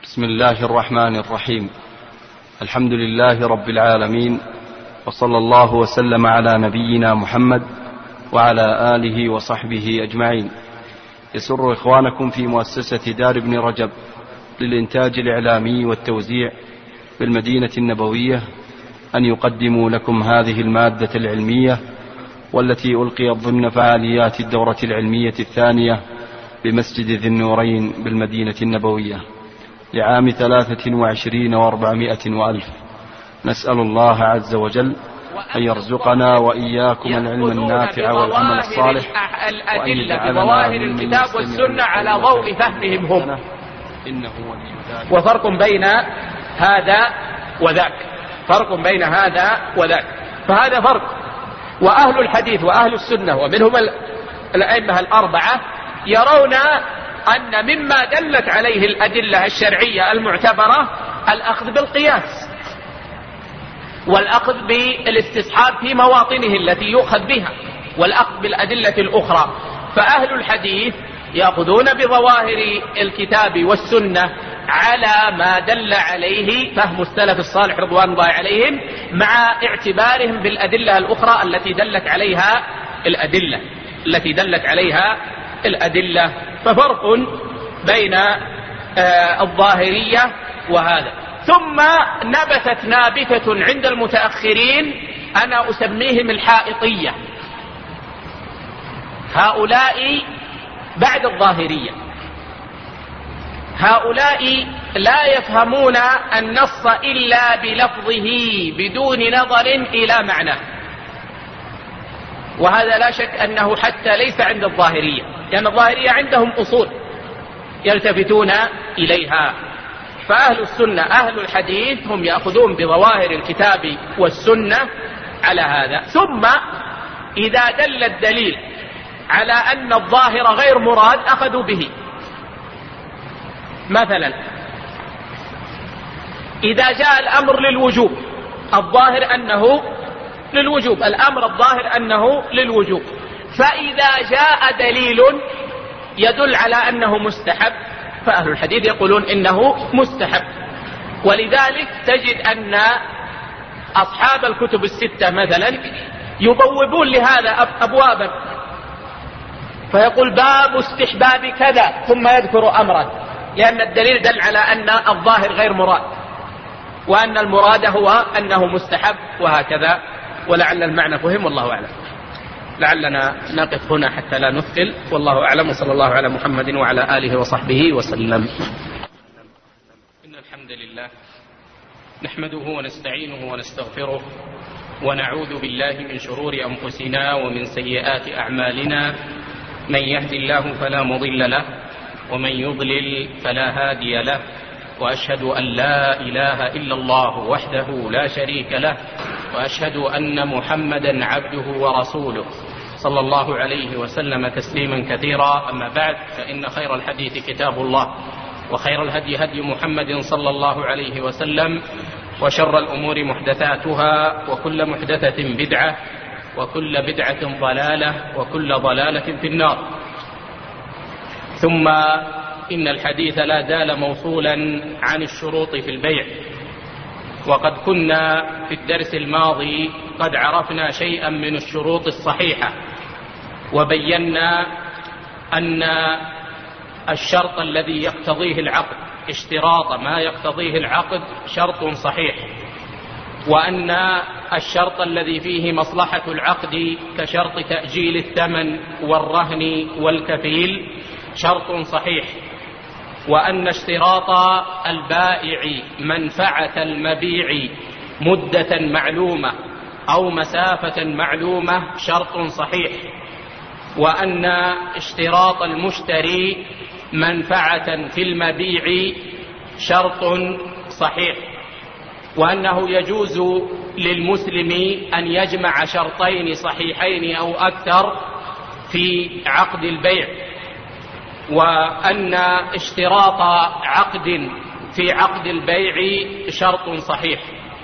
بسم الله الرحمن الرحيم. الحمد لله رب العالمين، وصلى الله وسلم على نبينا محمد وعلى آله وصحبه أجمعين. يسر إخوانكم في مؤسسة دار ابن رجب للإنتاج الإعلامي والتوزيع بالمدينة النبوية أن يقدموا لكم هذه المادة العلمية، والتي ألقيت ضمن فعاليات الدورة العلمية الثانية بمسجد ذي النورين بالمدينة النبوية لعام 23 و400 وألف. نسأل الله عز وجل أن يرزقنا وإياكم العلم النافع والعمل الصالح، الأدلة بظواهر الكتاب والسنة على ضوء فهمهم هم. وفرق بين هذا وذاك، فرق بين هذا وذاك، فهذا فرق. وأهل الحديث وأهل السنة ومنهم الأئمة الأربعة يرون أن مما دلت عليه الأدلة الشرعية المعتبرة الأخذ بالقياس والأخذ بالاستصحاب في مواطنه التي يؤخذ بها والأخذ بالأدلة الأخرى. فأهل الحديث يأخذون بظواهر الكتاب والسنة على ما دل عليه فهم السلف الصالح رضوان الله عليهم، مع اعتبارهم بالأدلة الأخرى التي دلت عليها الأدلة. ففرق بين الظاهرية وهذا. ثم نبتت نابتة عند المتأخرين أنا أسميهم الحائطية، هؤلاء بعد الظاهرية، هؤلاء لا يفهمون النص إلا بلفظه بدون نظر إلى معناه، وهذا لا شك أنه حتى ليس عند الظاهرية، لأن الظاهرية عندهم أصول يلتفتون إليها. فأهل السنة أهل الحديث هم يأخذون بظواهر الكتاب والسنة على هذا. ثم إذا دل الدليل على أن الظاهر غير مراد أخذوا به. مثلا إذا جاء الأمر للوجوب، الظاهر أنه للوجوب، الأمر الظاهر أنه للوجوب، فإذا جاء دليل يدل على أنه مستحب فأهل الحديث يقولون إنه مستحب. ولذلك تجد أن أصحاب الكتب الستة مثلا يبوبون لهذا أبوابا، فيقول باب استحباب كذا ثم يذكر أمرا، لأن الدليل دل على أن الظاهر غير مراد وأن المراد هو أنه مستحب وهكذا. ولعل المعنى فهم، والله أعلم. لعلنا نقف هنا حتى لا نثقل، والله أعلم. وصلى الله على محمد وعلى آله وصحبه وسلم. إن الحمد لله نحمده ونستعينه ونستغفره ونعوذ بالله من شرور أنفسنا ومن سيئات أعمالنا. من يهد الله فلا مضل له ومن يضلل فلا هادي له، وأشهد أن لا إله إلا الله وحده لا شريك له، وأشهد أن محمدا عبده ورسوله صلى الله عليه وسلم تسليما كثيرا. أما بعد، فإن خير الحديث كتاب الله، وخير الهدي هدي محمد صلى الله عليه وسلم، وشر الأمور محدثاتها، وكل محدثة بدعة، وكل بدعة ضلالة، وكل ضلالة في النار. ثم إن الحديث لا زال موصولا عن الشروط في البيع، وقد كنا في الدرس الماضي قد عرفنا شيئا من الشروط الصحيحة، وبينا أن الشرط الذي يقتضيه العقد، اشتراط ما يقتضيه العقد، شرط صحيح، وأن الشرط الذي فيه مصلحة العقد كشرط تأجيل الثمن والرهن والكفيل شرط صحيح، وأن اشتراط البائع منفعة المبيع مدة معلومة أو مسافة معلومة شرط صحيح، وأن اشتراط المشتري منفعة في المبيع شرط صحيح، وأنه يجوز للمسلم أن يجمع شرطين صحيحين أو أكثر في عقد البيع، وأن اشتراط عقد في عقد البيع شرط صحيح.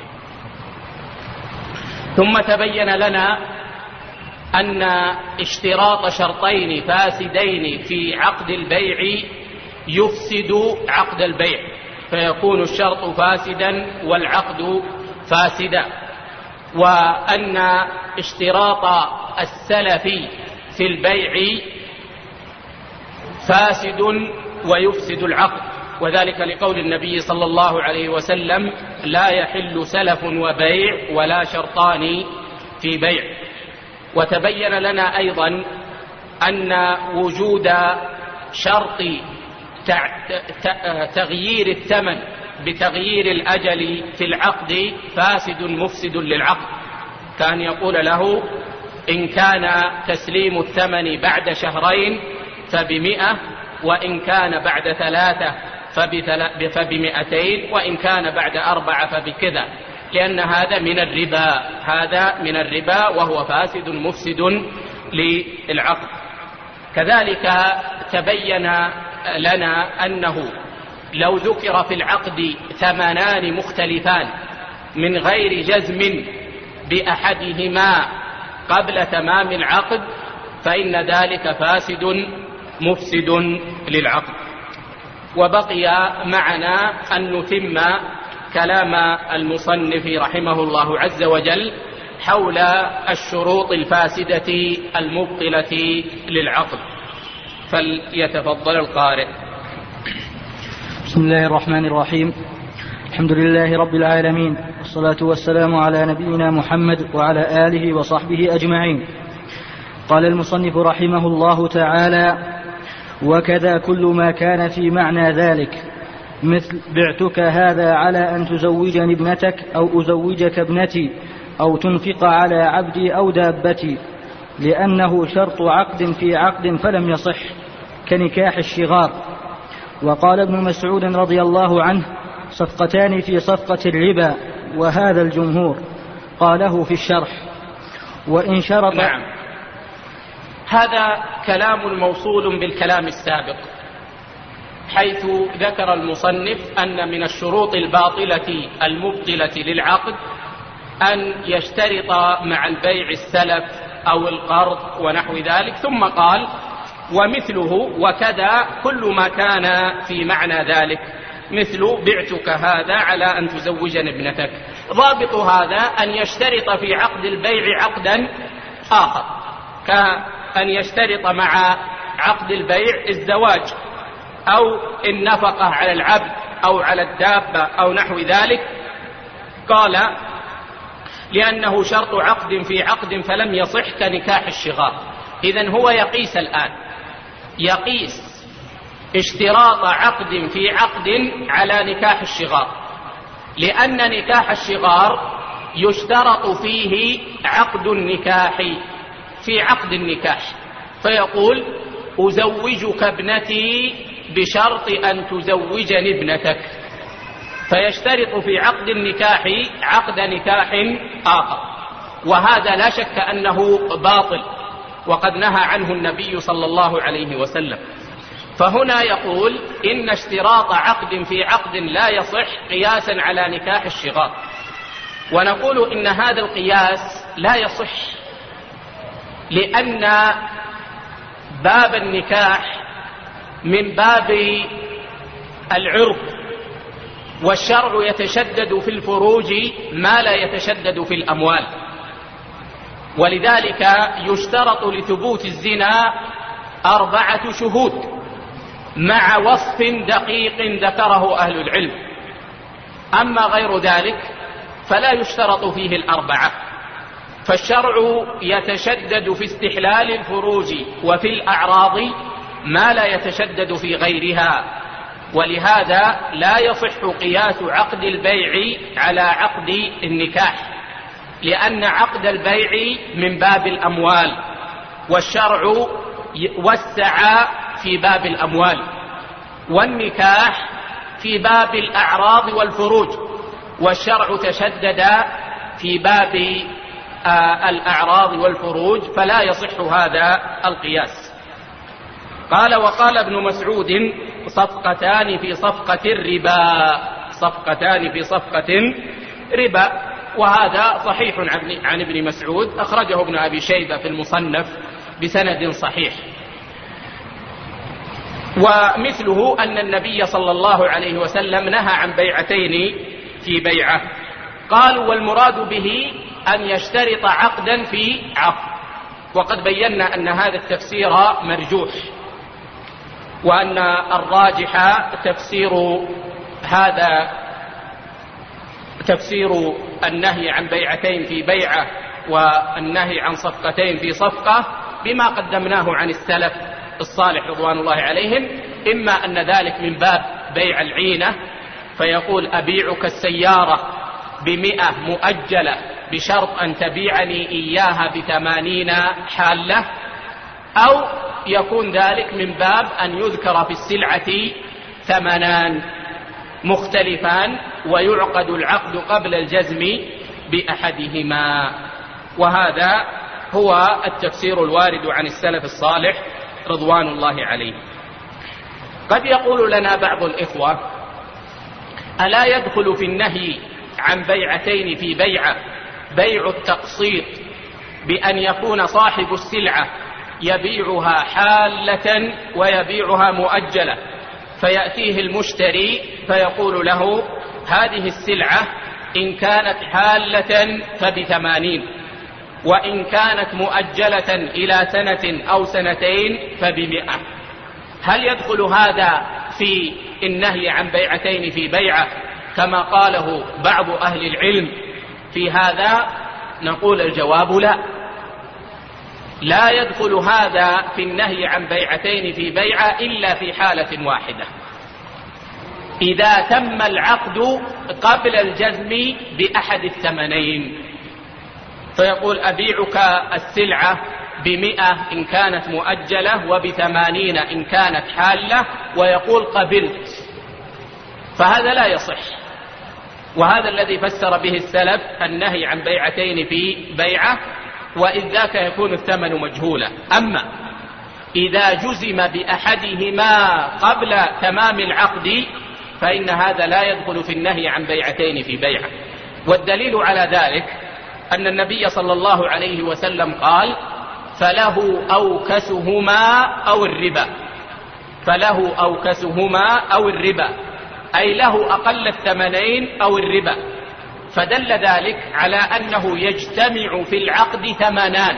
ثم تبين لنا أن اشتراط شرطين فاسدين في عقد البيع يفسد عقد البيع، فيكون الشرط فاسدا والعقد فاسدا، وأن اشتراط السلف في البيع فاسد ويفسد العقد، وذلك لقول النبي صلى الله عليه وسلم: لا يحل سلف وبيع ولا شرطان في بيع. وتبين لنا أيضا أن وجود شرط تغيير الثمن بتغيير الأجل في العقد فاسد مفسد للعقد. كان يقول له: إن كان تسليم الثمن بعد شهرين ف100، وإن كان بعد 3 ف200، وإن كان بعد 4 فبكذا، لأن هذا من الربا وهو فاسد مفسد للعقد. كذلك تبين لنا أنه لو ذكر في العقد ثمنان مختلفان من غير جزم بأحدهما قبل تمام العقد فإن ذلك فاسد مفسد للعقد. وبقي معنا أن نتم كلام المصنف رحمه الله عز وجل حول الشروط الفاسدة المبطلة للعقد، فليتفضل القارئ. بسم الله الرحمن الرحيم. الحمد لله رب العالمين، والصلاة والسلام على نبينا محمد وعلى آله وصحبه أجمعين. قال المصنف رحمه الله تعالى: وكذا كل ما كان في معنى ذلك، مثل بعتك هذا على أن تزوجني ابنتك، أو أزوجك ابنتي، أو تنفق على عبدي أو دابتي، لأنه شرط عقد في عقد فلم يصح، كنكاح الشغار. وقال ابن مسعود رضي الله عنه: صفقتان في صفقة الربا، وهذا الجمهور. قاله في الشرح. وإن شرط. نعم، هذا كلام موصول بالكلام السابق، حيث ذكر المصنف أن من الشروط الباطلة المبطلة للعقد أن يشترط مع البيع السلف أو القرض ونحو ذلك، ثم قال: ومثله وكذا كل ما كان في معنى ذلك، مثل بعتك هذا على أن تزوجني ابنتك. ضابط هذا أن يشترط في عقد البيع عقدا آخر، كأن يشترط مع عقد البيع الزواج أو النفقة على العبد أو على الدابة أو نحو ذلك. قال: لأنه شرط عقد في عقد فلم يصح، كنكاح الشغار. إذن هو يقيس الآن، يقيس اشتراط عقد في عقد على نكاح الشغار، لأن نكاح الشغار يشترط فيه عقد النكاح في عقد النكاح، فيقول: أزوجك ابنتي بشرط أن تزوجني ابنتك، فيشترط في عقد النكاح عقد نكاح آخر، وهذا لا شك أنه باطل، وقد نهى عنه النبي صلى الله عليه وسلم. فهنا يقول: إن اشتراط عقد في عقد لا يصح قياسا على نكاح الشغار. ونقول إن هذا القياس لا يصح، لأن باب النكاح من باب العرف، والشرع يتشدد في الفروج ما لا يتشدد في الأموال، ولذلك يشترط لثبوت الزنا 4 شهود مع وصف دقيق ذكره أهل العلم. أما غير ذلك فلا يشترط فيه 4. فالشرع يتشدد في استحلال الفروج وفي الأعراض ما لا يتشدد في غيرها، ولهذا لا يصح قياس عقد البيع على عقد النكاح، لأن عقد البيع من باب الأموال، والشرع وسع في باب الأموال، والنكاح في باب الأعراض والفروج، والشرع تشدد في باب الأعراض والفروج، فلا يصح هذا القياس. قال: وقال ابن مسعود: صفقتان في صفقة الربا، صفقتان في صفقة ربا. وهذا صحيح عن ابن مسعود، أخرجه ابن أبي شيبة في المصنف بسند صحيح. ومثله أن النبي صلى الله عليه وسلم نهى عن بيعتين في بيعة. قالوا والمراد به أن يشترط عقدا في عقد، وقد بينا أن هذا التفسير مرجوح، وأن الراجح تفسير النهي عن بيعتين في بيعة والنهي عن صفقتين في صفقة بما قدمناه عن السلف الصالح رضوان الله عليهم، إما أن ذلك من باب بيع العينة، فيقول أبيعك السيارة ب100 مؤجلة بشرط أن تبيعني إياها ب80 حالة، أو يكون ذلك من باب أن يذكر في السلعة ثمنان مختلفان ويعقد العقد قبل الجزم بأحدهما. وهذا هو التفسير الوارد عن السلف الصالح رضوان الله عليه. قد يقول لنا بعض الإخوة: ألا يدخل في النهي عن بيعتين في بيعة بيع التقسيط، بأن يكون صاحب السلعة يبيعها حالة ويبيعها مؤجلة، فيأتيه المشتري فيقول له: هذه السلعة إن كانت حالة ب80، وإن كانت مؤجلة إلى سنة أو سنتين ف100. هل يدخل هذا في النهي عن بيعتين في بيعة كما قاله بعض أهل العلم في هذا؟ نقول الجواب لا يدخل هذا في النهي عن بيعتين في بيعة إلا في حالة واحدة: إذا تم العقد قبل الجزم بأحد الثمنين، فيقول: أبيعك السلعة ب100 إن كانت مؤجلة وب80 إن كانت حالة، ويقول قبلت، فهذا لا يصح. وهذا الذي فسر به السلف النهي عن بيعتين في بيعة، وإذ ذاك يكون الثمن مجهولا. أما إذا جزم بأحدهما قبل تمام العقد فإن هذا لا يدخل في النهي عن بيعتين في بيعة. والدليل على ذلك أن النبي صلى الله عليه وسلم قال: فله أوكسهما أو الربا. فله أوكسهما أو الربا، أي له أقل الثمنين أو الربا. فدل ذلك على أنه يجتمع في العقد ثمنان،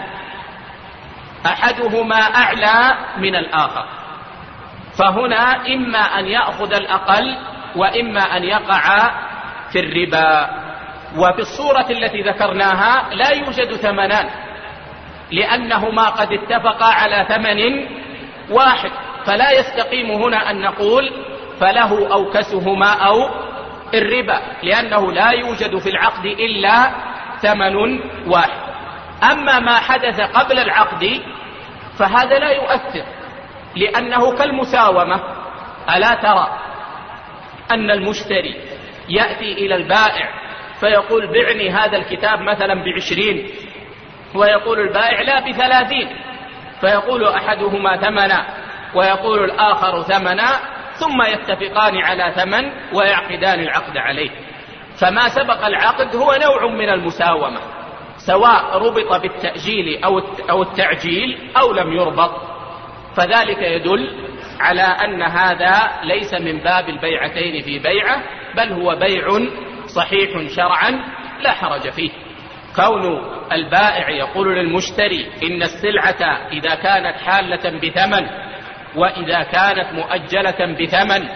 أحدهما أعلى من الآخر، فهنا إما أن يأخذ الأقل وإما أن يقع في الربا. وفي الصورة التي ذكرناها لا يوجد ثمنان، لأنهما قد اتفقا على ثمن واحد، فلا يستقيم هنا أن نقول فله أوكسهما أو الربا، لأنه لا يوجد في العقد إلا ثمن واحد. أما ما حدث قبل العقد فهذا لا يؤثر، لأنه كالمساومة. ألا ترى أن المشتري يأتي إلى البائع فيقول: بعني هذا الكتاب مثلا ب20، ويقول البائع: لا ب30، فيقول أحدهما ثمنا ويقول الآخر ثمنا، ثم يتفقان على ثمن ويعقدان العقد عليه. فما سبق العقد هو نوع من المساومة، سواء ربط بالتأجيل أو التعجيل أو لم يربط، فذلك يدل على أن هذا ليس من باب البيعتين في بيعة، بل هو بيع صحيح شرعا لا حرج فيه. كون البائع يقول للمشتري: إن السلعة إذا كانت حالة بثمن وإذا كانت مؤجلة بثمن،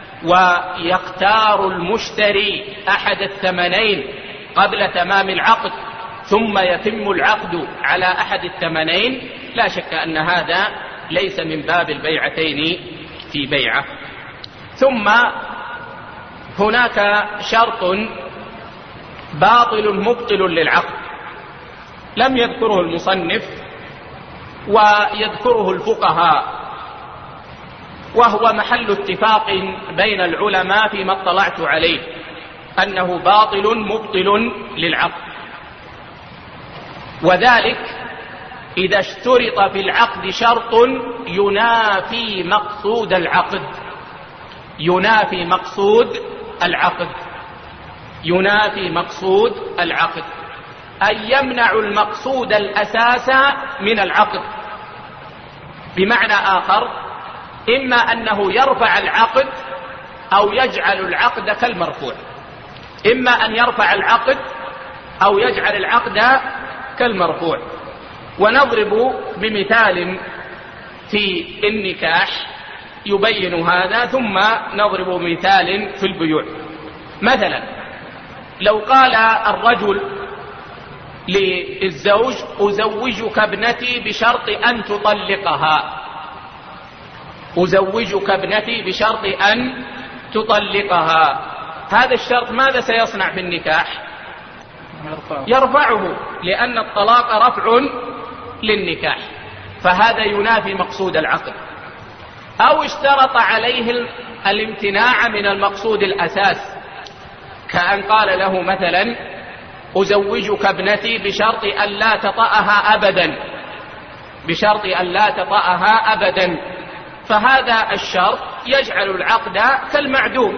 ويختار المشتري أحد الثمنين قبل تمام العقد ثم يتم العقد على أحد الثمنين، لا شك أن هذا ليس من باب البيعتين في بيعة. ثم هناك شرط باطل مبطل للعقد لم يذكره المصنف ويذكره الفقهاء، وهو محل اتفاق بين العلماء فيما اطلعت عليه، أنه باطل مبطل للعقد. وذلك إذا اشترط في العقد شرط ينافي مقصود العقد، ينافي مقصود العقد، ينافي مقصود العقد، أي يمنع المقصود الأساس من العقد. بمعنى آخر، إما أنه يرفع العقد أو يجعل العقد كالمرفوع، إما أن يرفع العقد أو يجعل العقد كالمرفوع. ونضرب بمثال في النكاح يبين هذا، ثم نضرب مثال في البيوع. مثلا لو قال الرجل للزوج: أزوجك ابنتي بشرط أن تطلقها، أزوجك ابنتي بشرط أن تطلقها. هذا الشرط ماذا سيصنع بالنكاح؟ يرفعه، لأن الطلاق رفع للنكاح، فهذا ينافي مقصود العقد. أو اشترط عليه الامتناع من المقصود الأساس، كأن قال له مثلا: أزوجك ابنتي بشرط أن لا تطأها أبدا، بشرط أن لا تطأها أبدا، فهذا الشرط يجعل العقد كالمعدوم.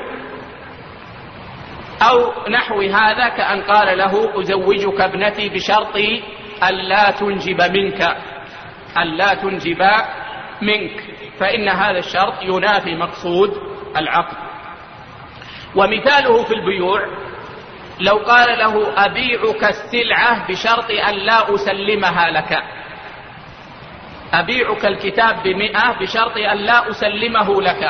أو نحو هذا، كأن قال له: أزوجك ابنتي بشرط أن لا تنجب منك، أن لا تنجب منك، فإن هذا الشرط ينافي مقصود العقد. ومثاله في البيوع: لو قال له: أبيعك السلعة بشرط أن لا أسلمها لك، أبيعك الكتاب ب100 بشرط أن لا أسلمه لك،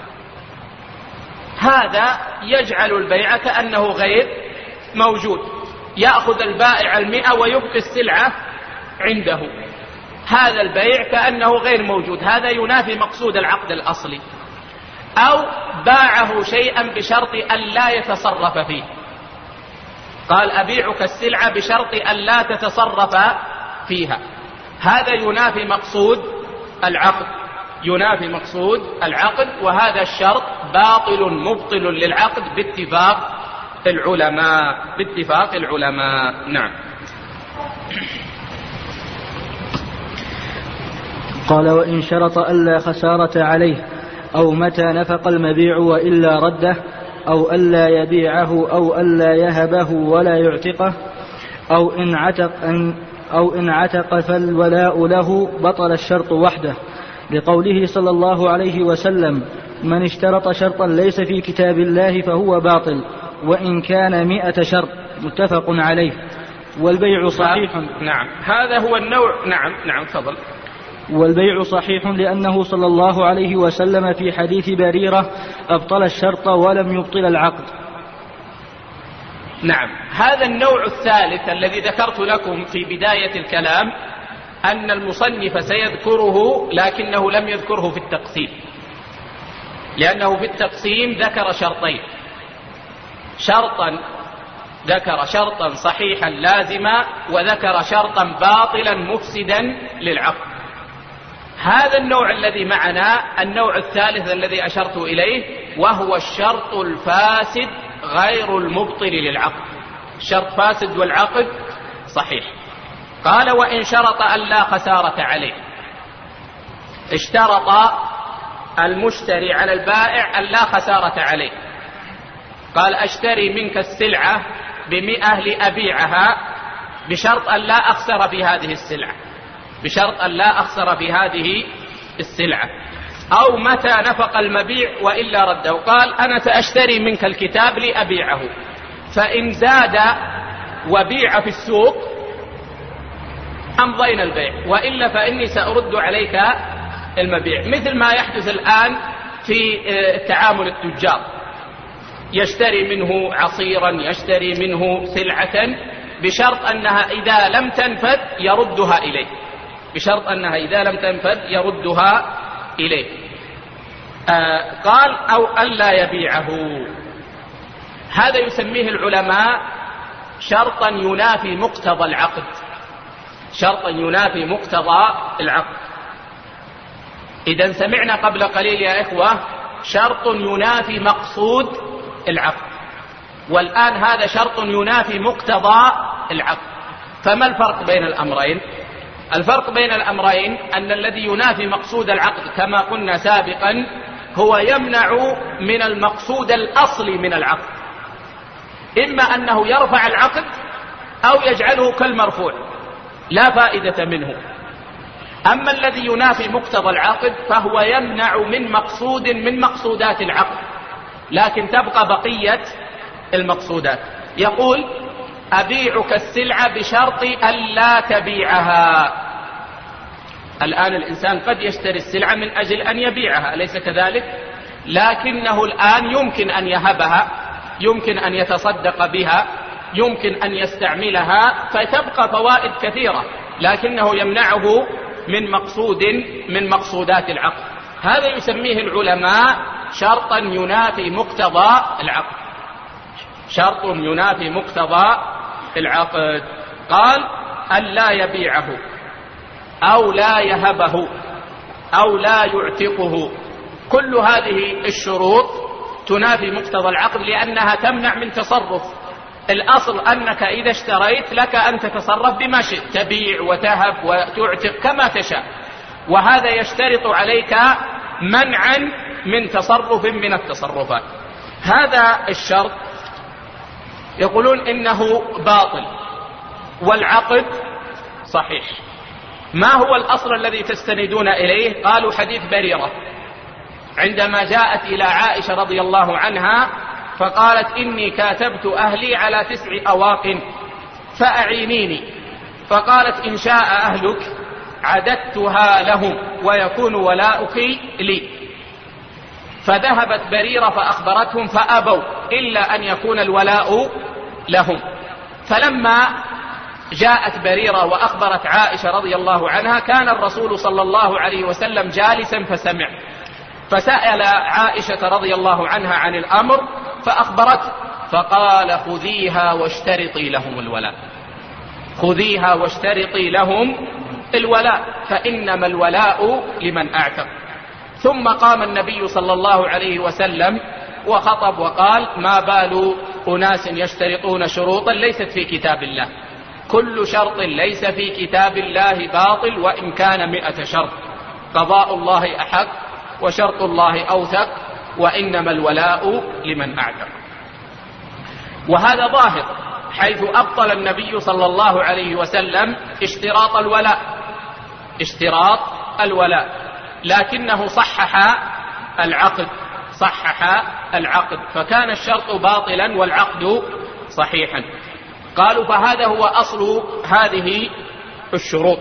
هذا يجعل البيع كأنه غير موجود، يأخذ البائع 100 ويبقي السلعة عنده، هذا البيع كأنه غير موجود، هذا ينافي مقصود العقد الأصلي. أو باعه شيئا بشرط أن لا يتصرف فيه، قال: أبيعك السلعة بشرط أن لا تتصرف فيها، هذا ينافي مقصود العقد، ينافي مقصود العقد، وهذا الشرط باطل مبطل للعقد باتفاق العلماء، باتفاق العلماء. نعم. قال: وإن شرط ألا خسارة عليه، أو متى نفق المبيع وإلا رده، أو ألا يبيعه، أو ألا يهبه ولا يعتقه، أو إن عتق فالولاء له، بطل الشرط وحده، لقوله صلى الله عليه وسلم: من اشترط شرطا ليس في كتاب الله فهو باطل وإن كان 100 شرط، متفق عليه. والبيع صحيح. نعم، هذا هو النوع. نعم تفضل. والبيع صحيح لأنه صلى الله عليه وسلم في حديث بريرة: أبطل الشرط ولم يبطل العقد. نعم، هذا النوع الثالث الذي ذكرت لكم في بداية الكلام أن المصنف سيذكره، لكنه لم يذكره في التقسيم، لأنه في التقسيم ذكر شرطين: ذكر شرطا صحيحا لازما، وذكر شرطا باطلا مفسدا للعقد. هذا النوع الذي معنا النوع الثالث الذي أشرت إليه، وهو الشرط الفاسد غير المبطل للعقد، الشرط فاسد والعقد صحيح. قال: وإن شرط أن لا خسارة عليه، اشترط المشتري على البائع أن لا خسارة عليه، قال: أشتري منك السلعة ب100 لأبيعها بشرط أن لا أخسر في هذه السلعة، بشرط أن لا أخسر في هذه السلعة. أو متى نفق المبيع وإلا رده، قال: أنا سأشتري منك الكتاب لأبيعه، فإن زاد وبيع في السوق أمضينا البيع، وإلا فإني سأرد عليك المبيع. مثل ما يحدث الآن في تعامل التجار، يشتري منه عصيرا، يشتري منه سلعة بشرط أنها إذا لم تنفذ يردها إليه، بشرط أنها إذا لم تنفذ يردها إليه. قال: أو ألا يبيعه، هذا يسميه العلماء شرطا ينافي مقتضى العقد، شرطا ينافي مقتضى العقد. إذا سمعنا قبل قليل يا إخوة شرط ينافي مقصود العقد، والآن هذا شرط ينافي مقتضى العقد. فما الفرق بين الأمرين؟ الفرق بين الأمرين أن الذي ينافي مقصود العقد كما قلنا سابقا هو يمنع من المقصود الأصلي من العقد، إما أنه يرفع العقد أو يجعله كالمرفوع لا فائدة منه. أما الذي ينافي مقتضى العقد فهو يمنع من مقصود من مقصودات العقد، لكن تبقى بقية المقصودات. يقول: أبيعك السلعة بشرط ألا تبيعها. الآن الإنسان قد يشتري السلعة من أجل أن يبيعها، أليس كذلك؟ لكنه الآن يمكن أن يهبها، يمكن أن يتصدق بها، يمكن أن يستعملها، فتبقى فوائد كثيرة، لكنه يمنعه من مقصود من مقصودات العقد. هذا يسميه العلماء شرطا ينافي مقتضى العقد، شرط ينافي مقتضى العقد. قال: ألا يبيعه أو لا يهبه أو لا يعتقه. كل هذه الشروط تنافي مقتضى العقد لأنها تمنع من تصرف. الأصل أنك إذا اشتريت لك أن تتصرف بما شئت، تبيع وتهب وتعتق كما تشاء، وهذا يشترط عليك منعا من تصرف من التصرفات. هذا الشرط يقولون إنه باطل والعقد صحيح. ما هو الأصل الذي تستندون إليه؟ قالوا: حديث بريرة عندما جاءت إلى عائشة رضي الله عنها فقالت: إني كاتبت أهلي على 9 أواق فأعينيني، فقالت: إن شاء أهلك عددتها لهم ويكون ولاؤك لي. فذهبت بريرة فأخبرتهم فأبوا إلا أن يكون الولاء لهم. فلما جاءت بريرة وأخبرت عائشة رضي الله عنها كان الرسول صلى الله عليه وسلم جالسا فسمع، فسأل عائشة رضي الله عنها عن الأمر فأخبرته، فقال: خذيها واشترطي لهم الولاء، خذيها واشترطي لهم الولاء، فإنما الولاء لمن أعتق. ثم قام النبي صلى الله عليه وسلم وخطب وقال: ما بال أناس يشترطون شروطا ليست في كتاب الله، كل شرط ليس في كتاب الله باطل وإن كان 100 شرط، قضاء الله أحق وشرط الله أوثق، وإنما الولاء لمن أعتق. وهذا ظاهر، حيث أبطل النبي صلى الله عليه وسلم اشتراط الولاء، لكنه صحح العقد، فكان الشرط باطلا والعقد صحيحا. قالوا: فهذا هو أصل هذه الشروط.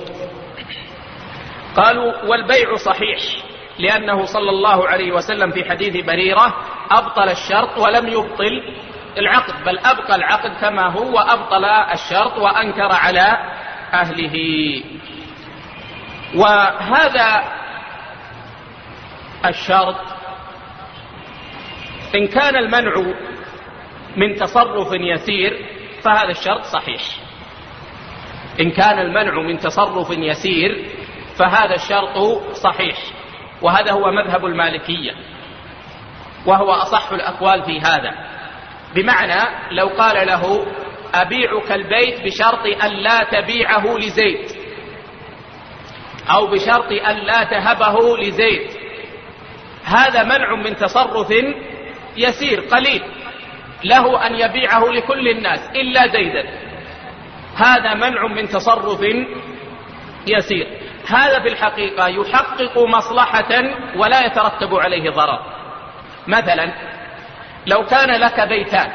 قالوا: والبيع صحيح، لأنه صلى الله عليه وسلم في حديث بريرة أبطل الشرط ولم يبطل العقد، بل أبقى العقد كما هو وأبطل الشرط وأنكر على أهله. وهذا الشرط إن كان المنع من تصرف يسير فهذا الشرط صحيح، إن كان المنع من تصرف يسير فهذا الشرط صحيح، وهذا هو مذهب المالكية، وهو أصح الأقوال في هذا. بمعنى لو قال له: أبيعك البيت بشرط أن لا تبيعه لزيد، أو بشرط أن لا تهبه لزيد، هذا منع من تصرف يسير قليل، له أن يبيعه لكل الناس إلا زيدا، هذا منع من تصرف يسير. هذا في الحقيقة يحقق مصلحة ولا يترتب عليه ضرر. مثلا لو كان لك بيتان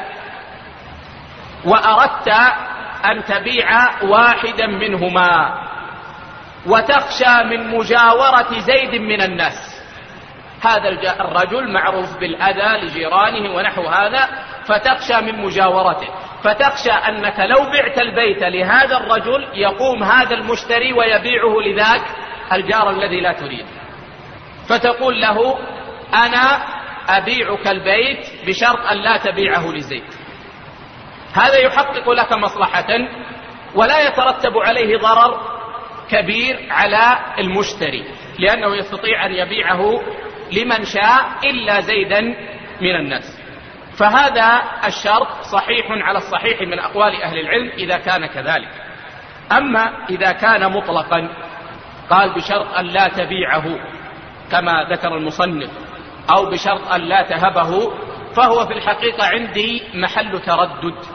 وأردت أن تبيع واحدا منهما وتخشى من مجاورة زيد من الناس، هذا الرجل معروف بالأذى لجيرانه ونحو هذا، فتخشى من مجاورته، فتخشى أنك لو بعت البيت لهذا الرجل يقوم هذا المشتري ويبيعه لذاك الجار الذي لا تريد، فتقول له: أنا أبيعك البيت بشرط أن لا تبيعه لزيد. هذا يحقق لك مصلحة ولا يترتب عليه ضرر كبير على المشتري، لأنه يستطيع أن يبيعه لمن شاء إلا زيدا من الناس. فهذا الشرط صحيح على الصحيح من أقوال أهل العلم إذا كان كذلك. أما إذا كان مطلقا قال بشرط أن لا تبيعه كما ذكر المصنف، أو بشرط أن لا تهبه، فهو في الحقيقة عندي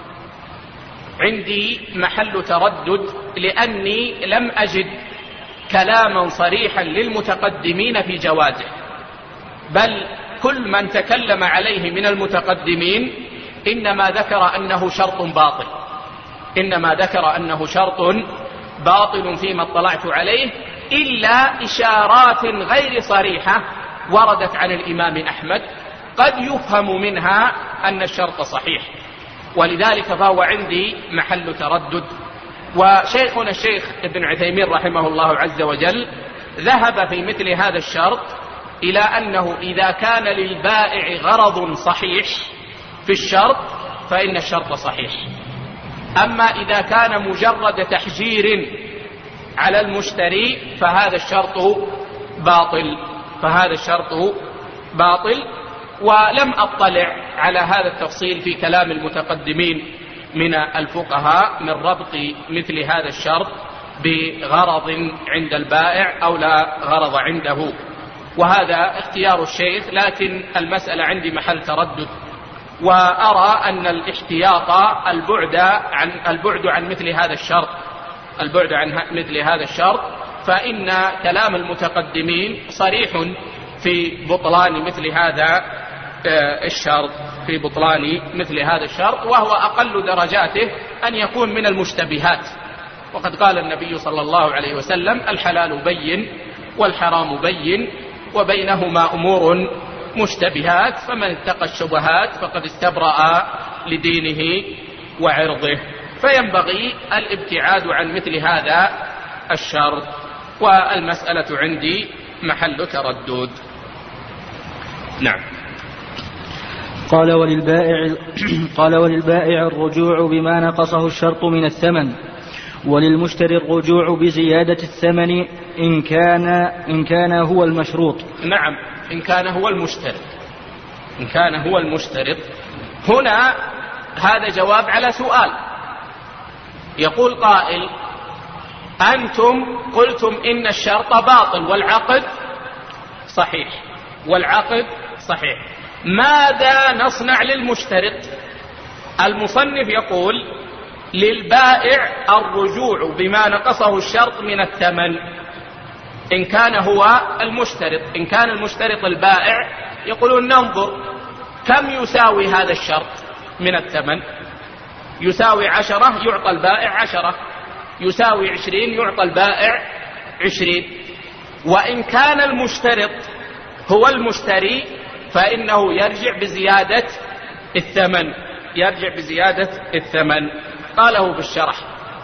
محل تردد، لأني لم أجد كلاما صريحا للمتقدمين في جوازه، بل كل من تكلم عليه من المتقدمين إنما ذكر أنه شرط باطل، إنما ذكر أنه شرط باطل فيما اطلعت عليه، إلا إشارات غير صريحة وردت عن الإمام أحمد قد يفهم منها أن الشرط صحيح، ولذلك فهو عندي محل تردد. وشيخنا الشيخ ابن عثيمين رحمه الله عز وجل ذهب في مثل هذا الشرط إلى أنه إذا كان للبائع غرض صحيح في الشرط فإن الشرط صحيح، أما إذا كان مجرد تحجير على المشتري فهذا الشرط باطل، فهذا الشرط باطل. ولم أطلع على هذا التفصيل في كلام المتقدمين من الفقهاء من ربط مثل هذا الشرط بغرض عند البائع أو لا غرض عنده، وهذا اختيار الشيخ، لكن المسألة عندي محل تردد. وأرى أن الاحتياط البعد عن مثل هذا الشرط، البعد عن مثل هذا الشرط، فإن كلام المتقدمين صريح في بطلان مثل هذا الشرط، في بطلان مثل هذا الشرط، وهو أقل درجاته أن يكون من المشتبهات. وقد قال النبي صلى الله عليه وسلم: الحلال بين والحرام بين وبينهما أمور مشتبهات، فمن اتقى الشبهات فقد استبرأ لدينه وعرضه. فينبغي الابتعاد عن مثل هذا الشرط، والمسألة عندي محل تردد. نعم. قال وللبائع الرجوع بما نقصه الشرط من الثمن، وللمشتري الرجوع بزيادة الثمن إن كان هو المشروط. نعم، إن كان هو المشترط، إن كان هو المشترط. هنا هذا جواب على سؤال. يقول قائل: أنتم قلتم إن الشرط باطل والعقد صحيح، والعقد صحيح، ماذا نصنع للمشترط؟ المصنف يقول: للبائع الرجوع بما نقصه الشرط من الثمن إن كان هو المشترط. إن كان المشترط البائع، يقولون: ننظر كم يساوي هذا الشرط من الثمن، يساوي 10 يعطى البائع 10، يساوي 20 يعطى البائع 20. وإن كان المشترط هو المشتري فإنه يرجع بزيادة الثمن، يرجع بزيادة الثمن. قاله في الشرح.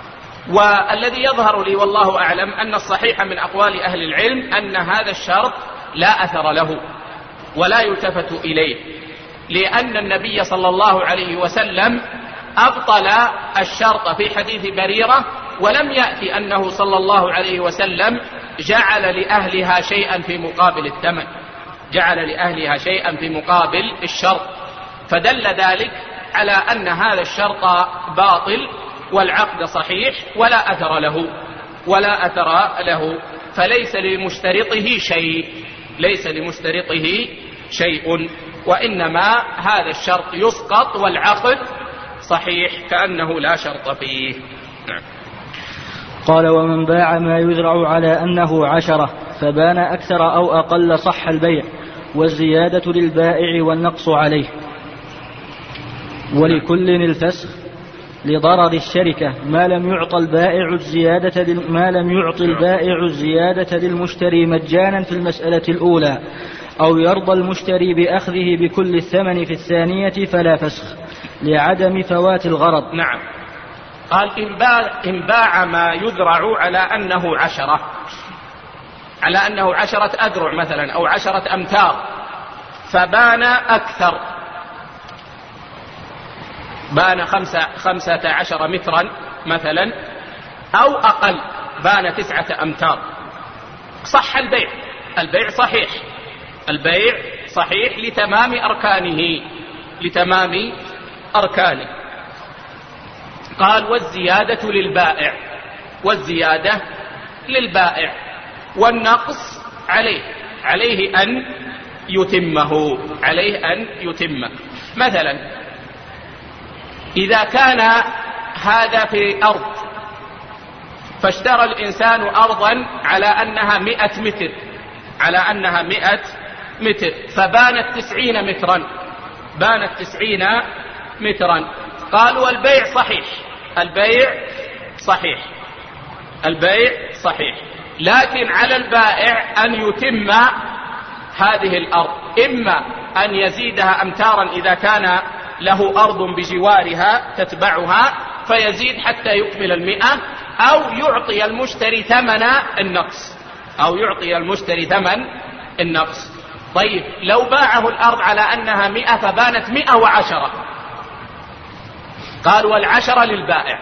والذي يظهر لي والله أعلم أن الصحيح من أقوال أهل العلم أن هذا الشرط لا أثر له ولا يلتفت إليه، لأن النبي صلى الله عليه وسلم أبطل الشرط في حديث بريرة، ولم يأتي أنه صلى الله عليه وسلم جعل لأهلها شيئا في مقابل الثمن، جعل لأهلها شيئا في مقابل الشرط، فدل ذلك على أن هذا الشرط باطل والعقد صحيح ولا أثر له، ولا أثر له، فليس لمشترطه شيء، ليس لمشترطه شيء، وإنما هذا الشرط يسقط والعقد صحيح كأنه لا شرط فيه. نعم. قال: ومن باع ما يذرع على أنه 10 فبان أكثر أو أقل صح البيع، والزيادة للبائع والنقص عليه، ولكل الفسخ لضرر الشركة ما لم يعطى البائع الزيادة للمشتري مجانا في المسألة الأولى، أو يرضى المشتري بأخذه بكل الثمن في الثانية فلا فسخ لعدم فوات الغرض. نعم. قال: إن باع ما يذرع على أنه 10، على أنه 10 أذرع مثلا أو 10 أمتار، فبان أكثر، بان 15 مترا مثلا، أو أقل بان 9 أمتار، صح البيع، البيع صحيح، البيع صحيح لتمام أركانه، لتمام أركانه. قال: والزيادة للبائع، والزيادة للبائع، والنقص عليه، عليه أن يتمه، عليه أن يتمه. مثلا إذا كان هذا في أرض فاشترى الإنسان أرضا على أنها 100 متر، على أنها 100 متر، فبانت 90 مترا، بانت 90 مترا. قالوا البيع صحيح، البيع صحيح، البيع صحيح، لكن على البائع أن يتم هذه الأرض، إما أن يزيدها أمتارا إذا كان له أرض بجوارها تتبعها فيزيد حتى يكمل 100، أو يعطي المشتري ثمن النقص، أو يعطي المشتري ثمن النقص. طيب لو باعه الأرض على أنها 100 فبانت 110، قال والعشرة للبائع،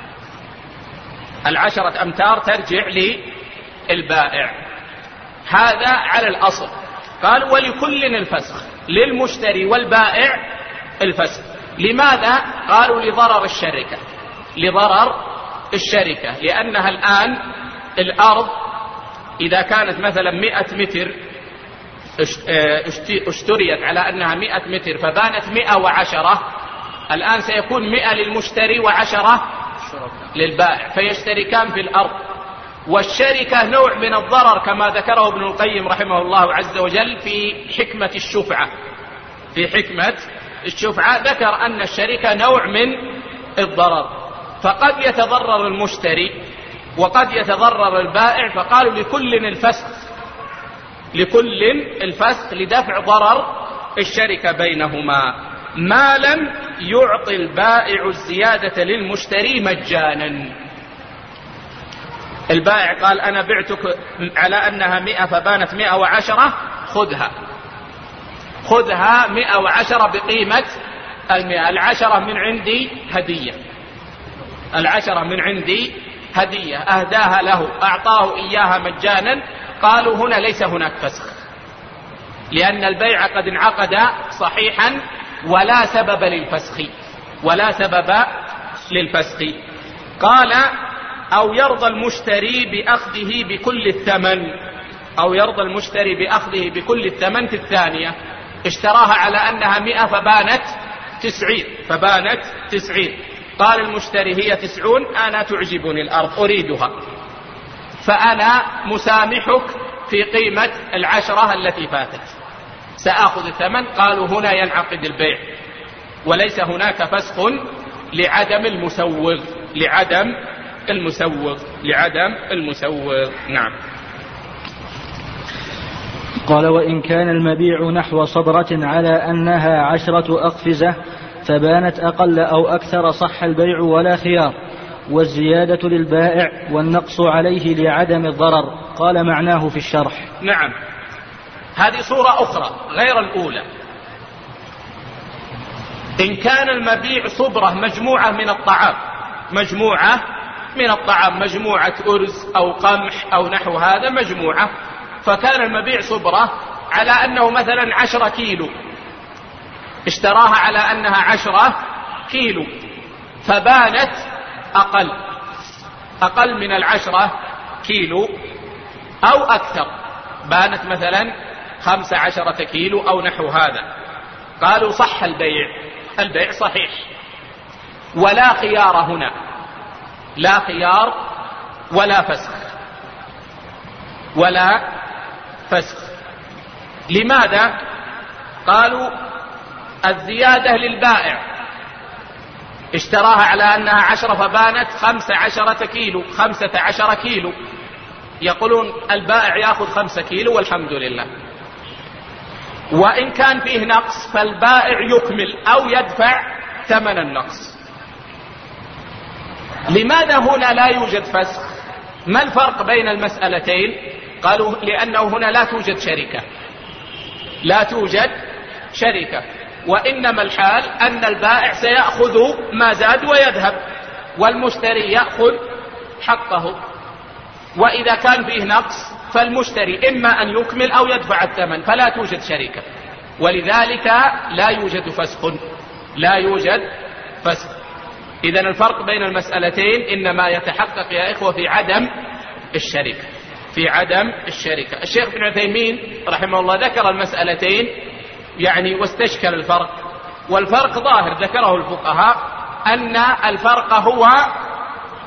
10 أمتار ترجع للبائع. هذا على الأصل. قال ولكل الفسخ، للمشتري والبائع الفسخ. لماذا؟ قالوا لضرر الشركة، لضرر الشركة، لأنها الآن الأرض إذا كانت مثلا 100 متر اشتريت على أنها 100 متر فبانت 110، الآن سيكون 100 للمشتري و10 للبائع، فيشتركان في الأرض. والشركة نوع من الضرر كما ذكره ابن القيم رحمه الله عز وجل في حكمة الشفعة، في حكمة الشفعة ذكر أن الشركة نوع من الضرر، فقد يتضرر المشتري وقد يتضرر البائع، فقالوا لكل الفسخ، لكل الفسخ لدفع ضرر الشركة بينهما، ما لم يعطي البائع الزيادة للمشتري مجانا. البائع قال أنا بعتك على أنها 100 فبانت 110، خذها 110 بقيمة 100، 10 من عندي هدية، 10 من عندي هدية، أهداها له، أعطاه إياها مجانا. قالوا هنا ليس هناك فسخ، لأن البيع قد انعقد صحيحا ولا سبب للفسخ، ولا سبب للفسخ. قال أو يرضى المشتري بأخذه بكل الثمن، أو يرضى المشتري بأخذه بكل الثمن في الثانية، اشتراها على أنها 100 فبانت 90، فبانت 90، قال المشتري هي 90، أنا تعجبني الأرض أريدها، فأنا مسامحك في قيمة 10 التي فاتت، سأخذ الثمن. قالوا هنا ينعقد البيع وليس هناك فسخ لعدم المسوغ، لعدم المسوغ، لعدم المسوغ. نعم. قال وإن كان المبيع نحو صبرة على أنها 10 أقفزة فبانت أقل أو أكثر صح البيع ولا خيار، والزيادة للبائع والنقص عليه لعدم الضرر. قال معناه في الشرح. نعم، هذه صورة أخرى غير الأولى. إن كان المبيع صبرة مجموعة من الطعام، مجموعة من الطعام، مجموعة أرز أو قمح أو نحو هذا مجموعة، فكان المبيع صبرة على أنه مثلا 10 كيلو، اشتراها على أنها 10 كيلو فبانت أقل من 10 كيلو أو أكثر، بانت مثلا 15 كيلو أو نحو هذا. قالوا صح البيع، البيع صحيح ولا خيار هنا، لا خيار ولا فسخ، ولا فسخ. لماذا؟ قالوا الزيادة للبائع، اشتراها على أنها 10 فبانت 15 كيلو، 15 كيلو، يقولون البائع يأخذ 5 كيلو والحمد لله. وإن كان فيه نقص فالبائع يكمل أو يدفع ثمن النقص. لماذا هنا لا يوجد فسخ؟ ما الفرق بين المسألتين؟ قالوا لأنه هنا لا توجد شركة، لا توجد شركة، وإنما الحال أن البائع سيأخذ ما زاد ويذهب، والمشتري يأخذ حقه. وإذا كان فيه نقص فالمشتري إما أن يكمل أو يدفع الثمن، فلا توجد شركة، ولذلك لا يوجد فسخ، لا يوجد فسخ. إذن الفرق بين المسألتين إنما يتحقق يا إخوة في عدم الشركة، في عدم الشركة. الشيخ ابن عثيمين رحمه الله ذكر المسألتين يعني واستشكل الفرق، والفرق ظاهر ذكره الفقهاء، أن الفرق هو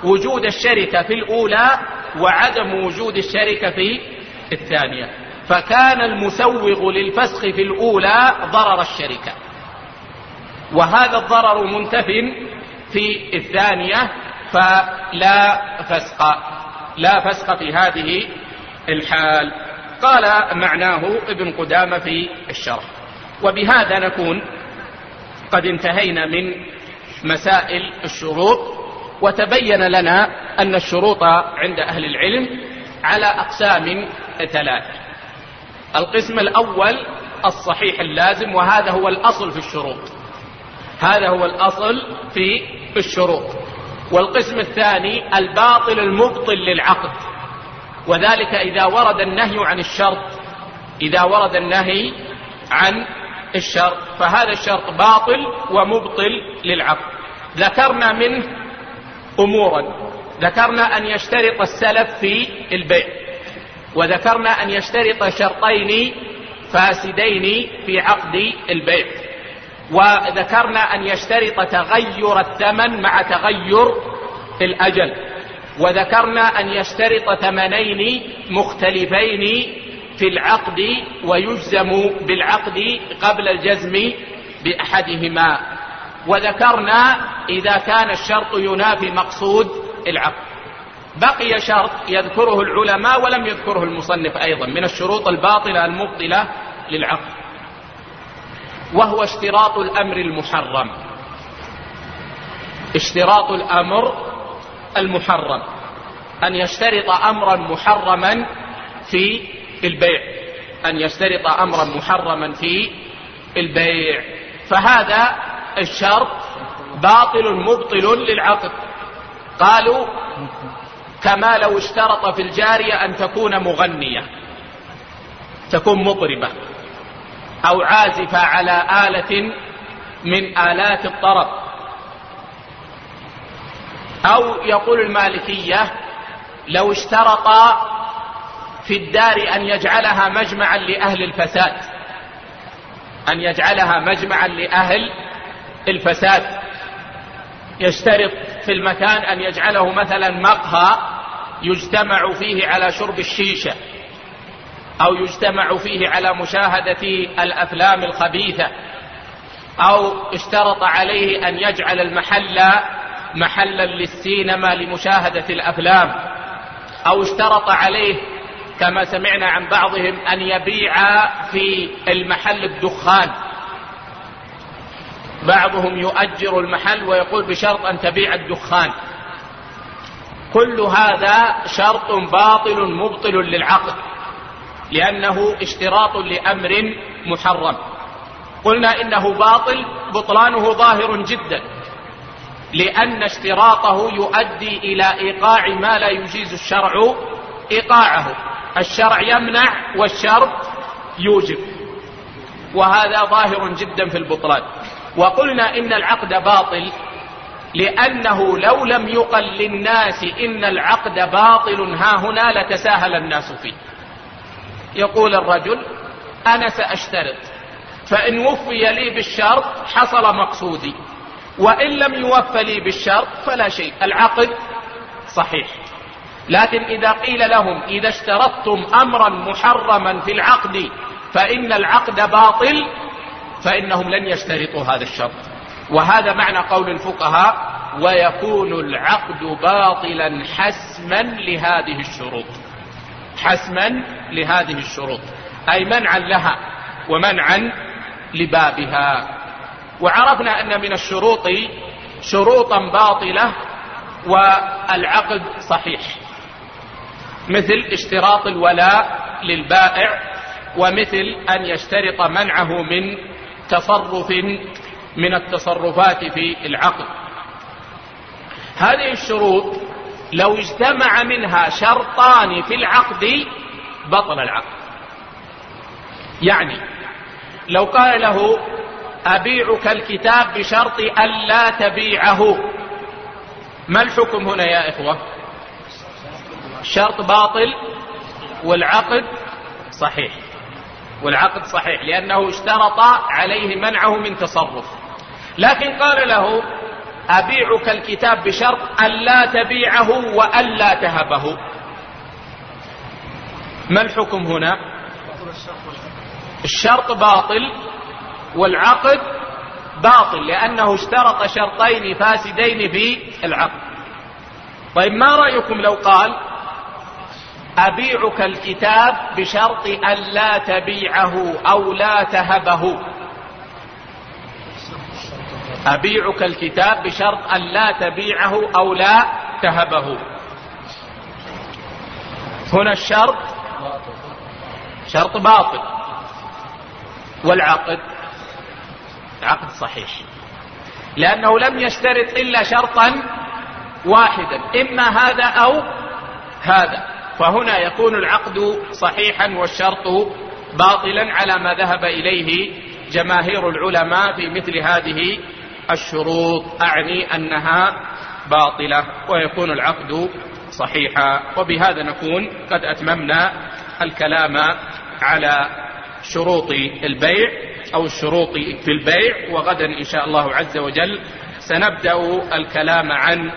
وجود الشركة في الأولى وعدم وجود الشركة في الثانية، فكان المسوغ للفسخ في الأولى ضرر الشركة، وهذا الضرر منتف في الثانية، فلا فسخ في هذه الحال. قال معناه ابن قدامة في الشرح. وبهذا نكون قد انتهينا من مسائل الشروط، وتبين لنا أن الشروط عند أهل العلم على أقسام 3. القسم الأول الصحيح اللازم، وهذا هو الأصل في الشروط، هذا هو الأصل في الشروط. والقسم الثاني الباطل المبطل للعقد، وذلك إذا ورد النهي عن الشرط، إذا ورد النهي عن الشرط فهذا الشرط باطل ومبطل للعقد. ذكرنا منه أمورا، ذكرنا أن يشترط السلف في البيع، وذكرنا أن يشترط شرطين فاسدين في عقد البيع، وذكرنا أن يشترط تغير الثمن مع تغير الأجل، وذكرنا أن يشترط ثمنين مختلفين في العقد ويجزم بالعقد قبل الجزم بأحدهما، وذكرنا إذا كان الشرط ينافي مقصود العقد. بقي شرط يذكره العلماء ولم يذكره المصنف أيضا من الشروط الباطلة المبطلة للعقد، وهو اشتراط الأمر المحرم. اشتراط الأمر المحرم، أن يشترط أمرا محرما في البيع، أن يشترط أمرا محرما في البيع، فهذا الشرط باطل مبطل للعقد. قالوا كما لو اشترط في الجارية أن تكون مغنية، تكون مطربة أو عازفة على آلة من آلات الطرب، أو يقول المالكية لو اشترط في الدار أن يجعلها مجمعا لأهل الفساد، أن يجعلها مجمعا لأهل الفساد، يشترط في المكان أن يجعله مثلا مقهى يجتمع فيه على شرب الشيشة، أو يجتمع فيه على مشاهدة الأفلام الخبيثة، أو اشترط عليه أن يجعل المحل محلا للسينما لمشاهدة الأفلام، أو اشترط عليه كما سمعنا عن بعضهم أن يبيع في المحل الدخان، بعضهم يؤجر المحل ويقول بشرط أن تبيع الدخان. كل هذا شرط باطل مبطل للعقد، لأنه اشتراط لأمر محرم. قلنا إنه باطل، بطلانه ظاهر جدا، لأن اشتراطه يؤدي إلى إيقاع ما لا يجيز الشرع إيقاعه، الشرع يمنع والشرط يوجب، وهذا ظاهر جدا في البطلان. وقلنا إن العقد باطل لأنه لو لم يقل للناس إن العقد باطل ها هنا لتساهل الناس فيه. يقول الرجل أنا سأشترط، فإن وفي لي بالشرط حصل مقصودي، وإن لم يوفى لي بالشرط فلا شيء، العقد صحيح. لكن إذا قيل لهم إذا اشترطتم أمرا محرما في العقد فإن العقد باطل، فإنهم لن يشترطوا هذا الشرط. وهذا معنى قول الفقهاء ويكون العقد باطلا حسما لهذه الشروط، حسما لهذه الشروط، أي منعا لها ومنعا لبابها. وعرفنا أن من الشروط شروطا باطلة والعقد صحيح، مثل اشتراط الولاء للبائع، ومثل أن يشترط منعه من تصرف من التصرفات في العقد. هذه الشروط لو اجتمع منها شرطان في العقد بطل العقد. يعني لو قال له أبيعك الكتاب بشرط ألا تبيعه، ما الحكم هنا يا إخوة؟ الشرط باطل والعقد صحيح، والعقد صحيح لأنه اشترط عليه منعه من تصرف. لكن قال له أبيعك الكتاب بشرط ألا تبيعه وألا تهبه، ما الحكم هنا؟ الشرط باطل والعقد باطل، لأنه اشترط شرطين فاسدين في العقد. طيب ما رأيكم لو قال أبيعك الكتاب بشرط ألا تبيعه أو لا تهبه؟ أبيعك الكتاب بشرط ألا تبيعه أو لا تهبه. هنا الشرط شرط باطل، والعقد عقد صحيح، لأنه لم يشترط إلا شرطا واحدا، إما هذا أو هذا، فهنا يكون العقد صحيحا والشرط باطلا على ما ذهب إليه جماهير العلماء في مثل هذه الشروط، أعني أنها باطلة ويكون العقد صحيحا. وبهذا نكون قد أتممنا الكلام على شروط البيع أو الشروط في البيع، وغدا إن شاء الله عز وجل سنبدأ الكلام عن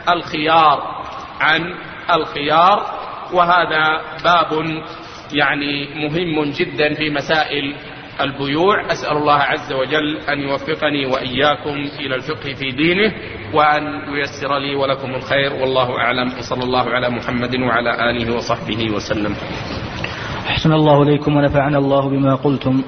الخيار، وهذا باب يعني مهم جدا في مسائل البيوع. أسأل الله عز وجل أن يوفقني وإياكم إلى الفقه في دينه، وأن ييسر لي ولكم الخير، والله أعلم، وصلى الله على محمد وعلى آله وصحبه وسلم. أحسن الله إليكم ونفعنا الله بما قلتم.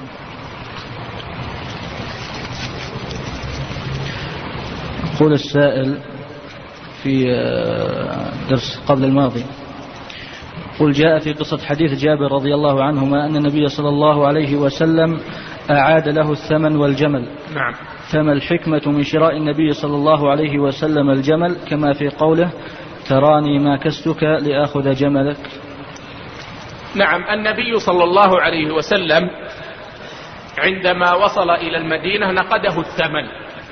يقول السائل في درس قبل الماضي، قل جاء في قصة حديث جابر رضي الله عنهما أن النبي صلى الله عليه وسلم أعاد له الثمن والجمل. نعم. فما الحكمة من شراء النبي صلى الله عليه وسلم الجمل كما في قوله تراني ما كستك لآخذ جملك؟ نعم، النبي صلى الله عليه وسلم عندما وصل إلى المدينة نقده الثمن،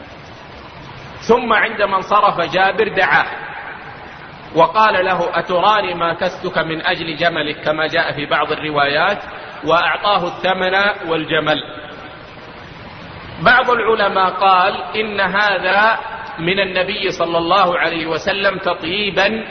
ثم عندما انصرف جابر دعاه وقال له أتراني ما كستك من أجل جملك كما جاء في بعض الروايات، وأعطاه الثمن والجمل. بعض العلماء قال إن هذا من النبي صلى الله عليه وسلم تطييبا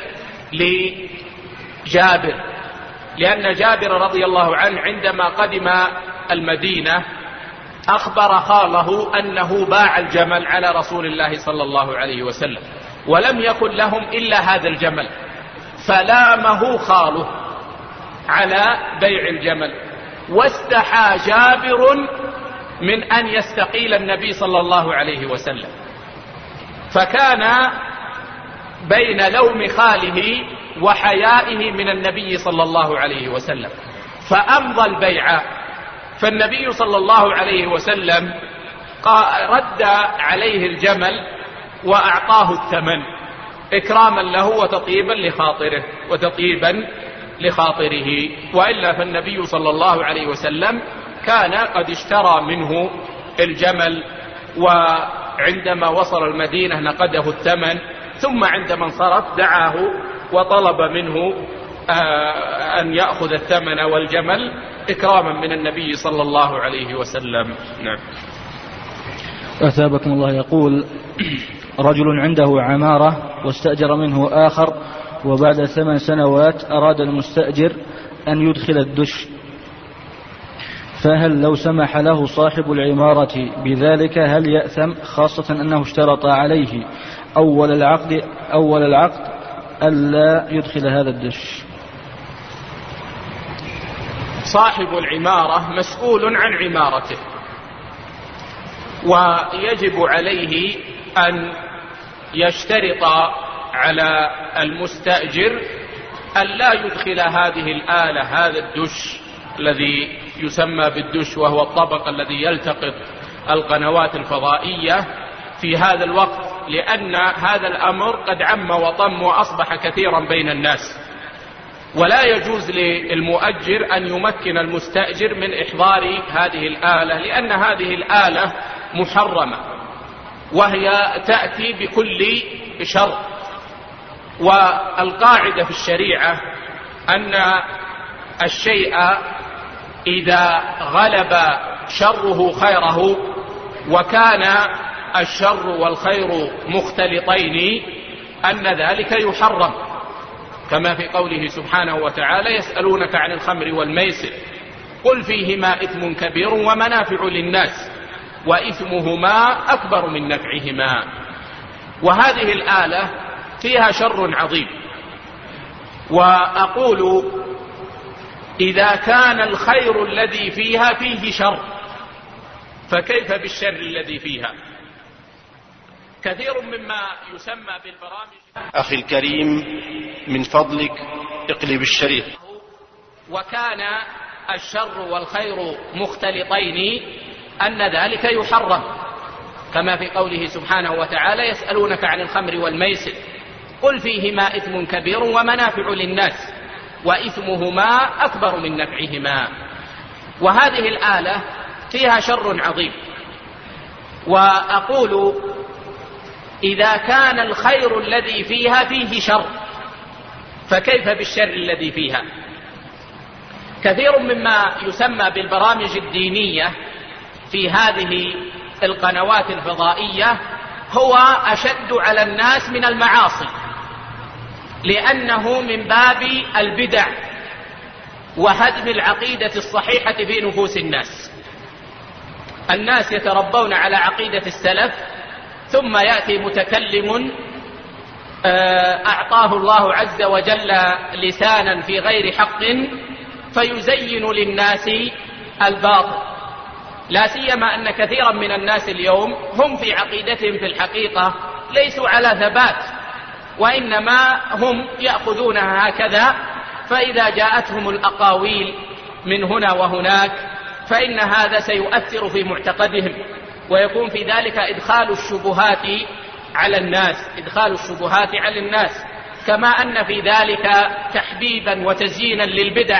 لجابر، لأن جابر رضي الله عنه عندما قدم المدينة أخبر خاله أنه باع الجمل على رسول الله صلى الله عليه وسلم، ولم يكن لهم إلا هذا الجمل، فلامه خاله على بيع الجمل، واستحى جابر من أن يستقيل النبي صلى الله عليه وسلم، فكان بين لوم خاله وحيائه من النبي صلى الله عليه وسلم، فأمضى البيع. فالنبي صلى الله عليه وسلم رد عليه الجمل وأعطاه الثمن إكراما له وتطيبا لخاطره، وإلا فالنبي صلى الله عليه وسلم كان قد اشترى منه الجمل، وعندما وصل المدينة نقده الثمن، ثم عندما انصرف دعاه وطلب منه أن يأخذ الثمن والجمل إكراما من النبي صلى الله عليه وسلم. نعم. أثابكم الله. يقول رجل عنده عمارة واستأجر منه آخر، وبعد 8 سنوات أراد المستأجر أن يدخل الدش، فهل لو سمح له صاحب العمارة بذلك هل يأثم، خاصة أنه اشترط عليه أول العقد ألا يدخل هذا الدش؟ صاحب العمارة مسؤول عن عمارته، ويجب عليه أن يشترط على المستأجر أن لا يدخل هذه الآلة، هذا الدش الذي يسمى بالدش، وهو الطبق الذي يلتقط القنوات الفضائية في هذا الوقت، لأن هذا الأمر قد عم وطم وأصبح كثيرا بين الناس، ولا يجوز للمؤجر أن يمكن المستأجر من إحضار هذه الآلة، لأن هذه الآلة محرمة وهي تأتي بكل شر. والقاعدة في الشريعة أن الشيء إذا غلب شره خيره وكان الشر والخير مختلطين أن ذلك يحرم، كما في قوله سبحانه وتعالى: يسألونك عن الخمر والميسر قل فيهما إثم كبير ومنافع للناس وإثمهما أكبر من نفعهما. وهذه الآلة فيها شر عظيم، وأقول إذا كان الخير الذي فيها فيه شر فكيف بالشر الذي فيها؟ كثير مما يسمى بالبرامج. أخي الكريم، من فضلك اقلب الشريط. وكان الشر والخير مختلطين أن ذلك يحرم، كما في قوله سبحانه وتعالى: يسألونك عن الخمر والميسر قل فيهما إثم كبير ومنافع للناس وإثمهما أكبر من نفعهما. وهذه الآلة فيها شر عظيم، وأقول إذا كان الخير الذي فيها فيه شر فكيف بالشر الذي فيها؟ كثير مما يسمى بالبرامج الدينية في هذه القنوات الفضائية هو أشد على الناس من المعاصي، لأنه من باب البدع وهدم العقيدة الصحيحة في نفوس الناس. الناس يتربون على عقيدة السلف، ثم يأتي متكلم أعطاه الله عز وجل لسانا في غير حق فيزين للناس الباطل، لا سيما أن كثيرا من الناس اليوم هم في عقيدتهم في الحقيقة ليسوا على ثبات، وإنما هم يأخذونها هكذا، فإذا جاءتهم الأقاويل من هنا وهناك فإن هذا سيؤثر في معتقدهم، ويكون في ذلك إدخال الشبهات على الناس، كما أن في ذلك تحبيبا وتزيينا للبدع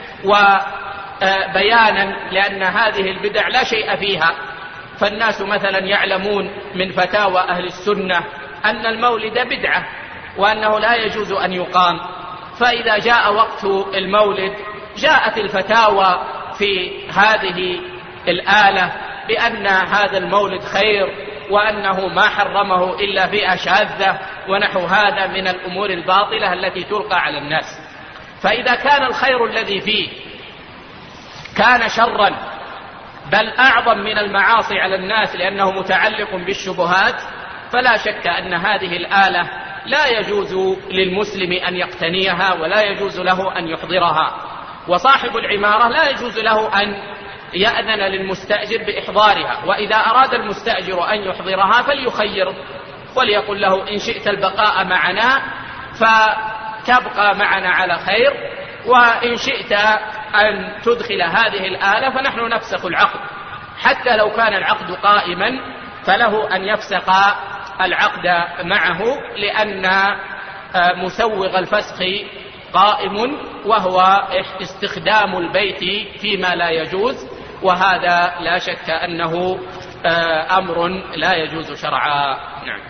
وبيانا، لأن هذه البدع لا شيء فيها. فالناس مثلا يعلمون من فتاوى أهل السنة أن المولد بدعة وأنه لا يجوز أن يقام، فإذا جاء وقت المولد جاءت الفتاوى في هذه الآلة بأن هذا المولد خير وأنه ما حرمه إلا فئة شاذة ونحو هذا من الأمور الباطلة التي تلقى على الناس. فإذا كان الخير الذي فيه كان شرا بل أعظم من المعاصي على الناس لأنه متعلق بالشبهات، فلا شك أن هذه الآلة لا يجوز للمسلم أن يقتنيها ولا يجوز له أن يحضرها، وصاحب العمارة لا يجوز له أن يأذن للمستأجر بإحضارها، وإذا أراد المستأجر أن يحضرها فليخير وليقل له: إن شئت البقاء معنا فتبقى معنا على خير، وإن شئت أن تدخل هذه الآلة فنحن نفسخ العقد. حتى لو كان العقد قائما فله أن يفسخ العقد معه، لأن مسوغ الفسخ قائم وهو استخدام البيت فيما لا يجوز، وهذا لا شك أنه أمر لا يجوز شرعا. نعم.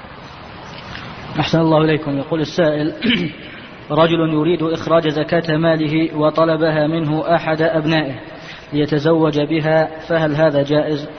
أحسن الله إليكم. يقول السائل: رجل يريد إخراج زكاة ماله وطلبها منه أحد أبنائه ليتزوج بها، فهل هذا جائز؟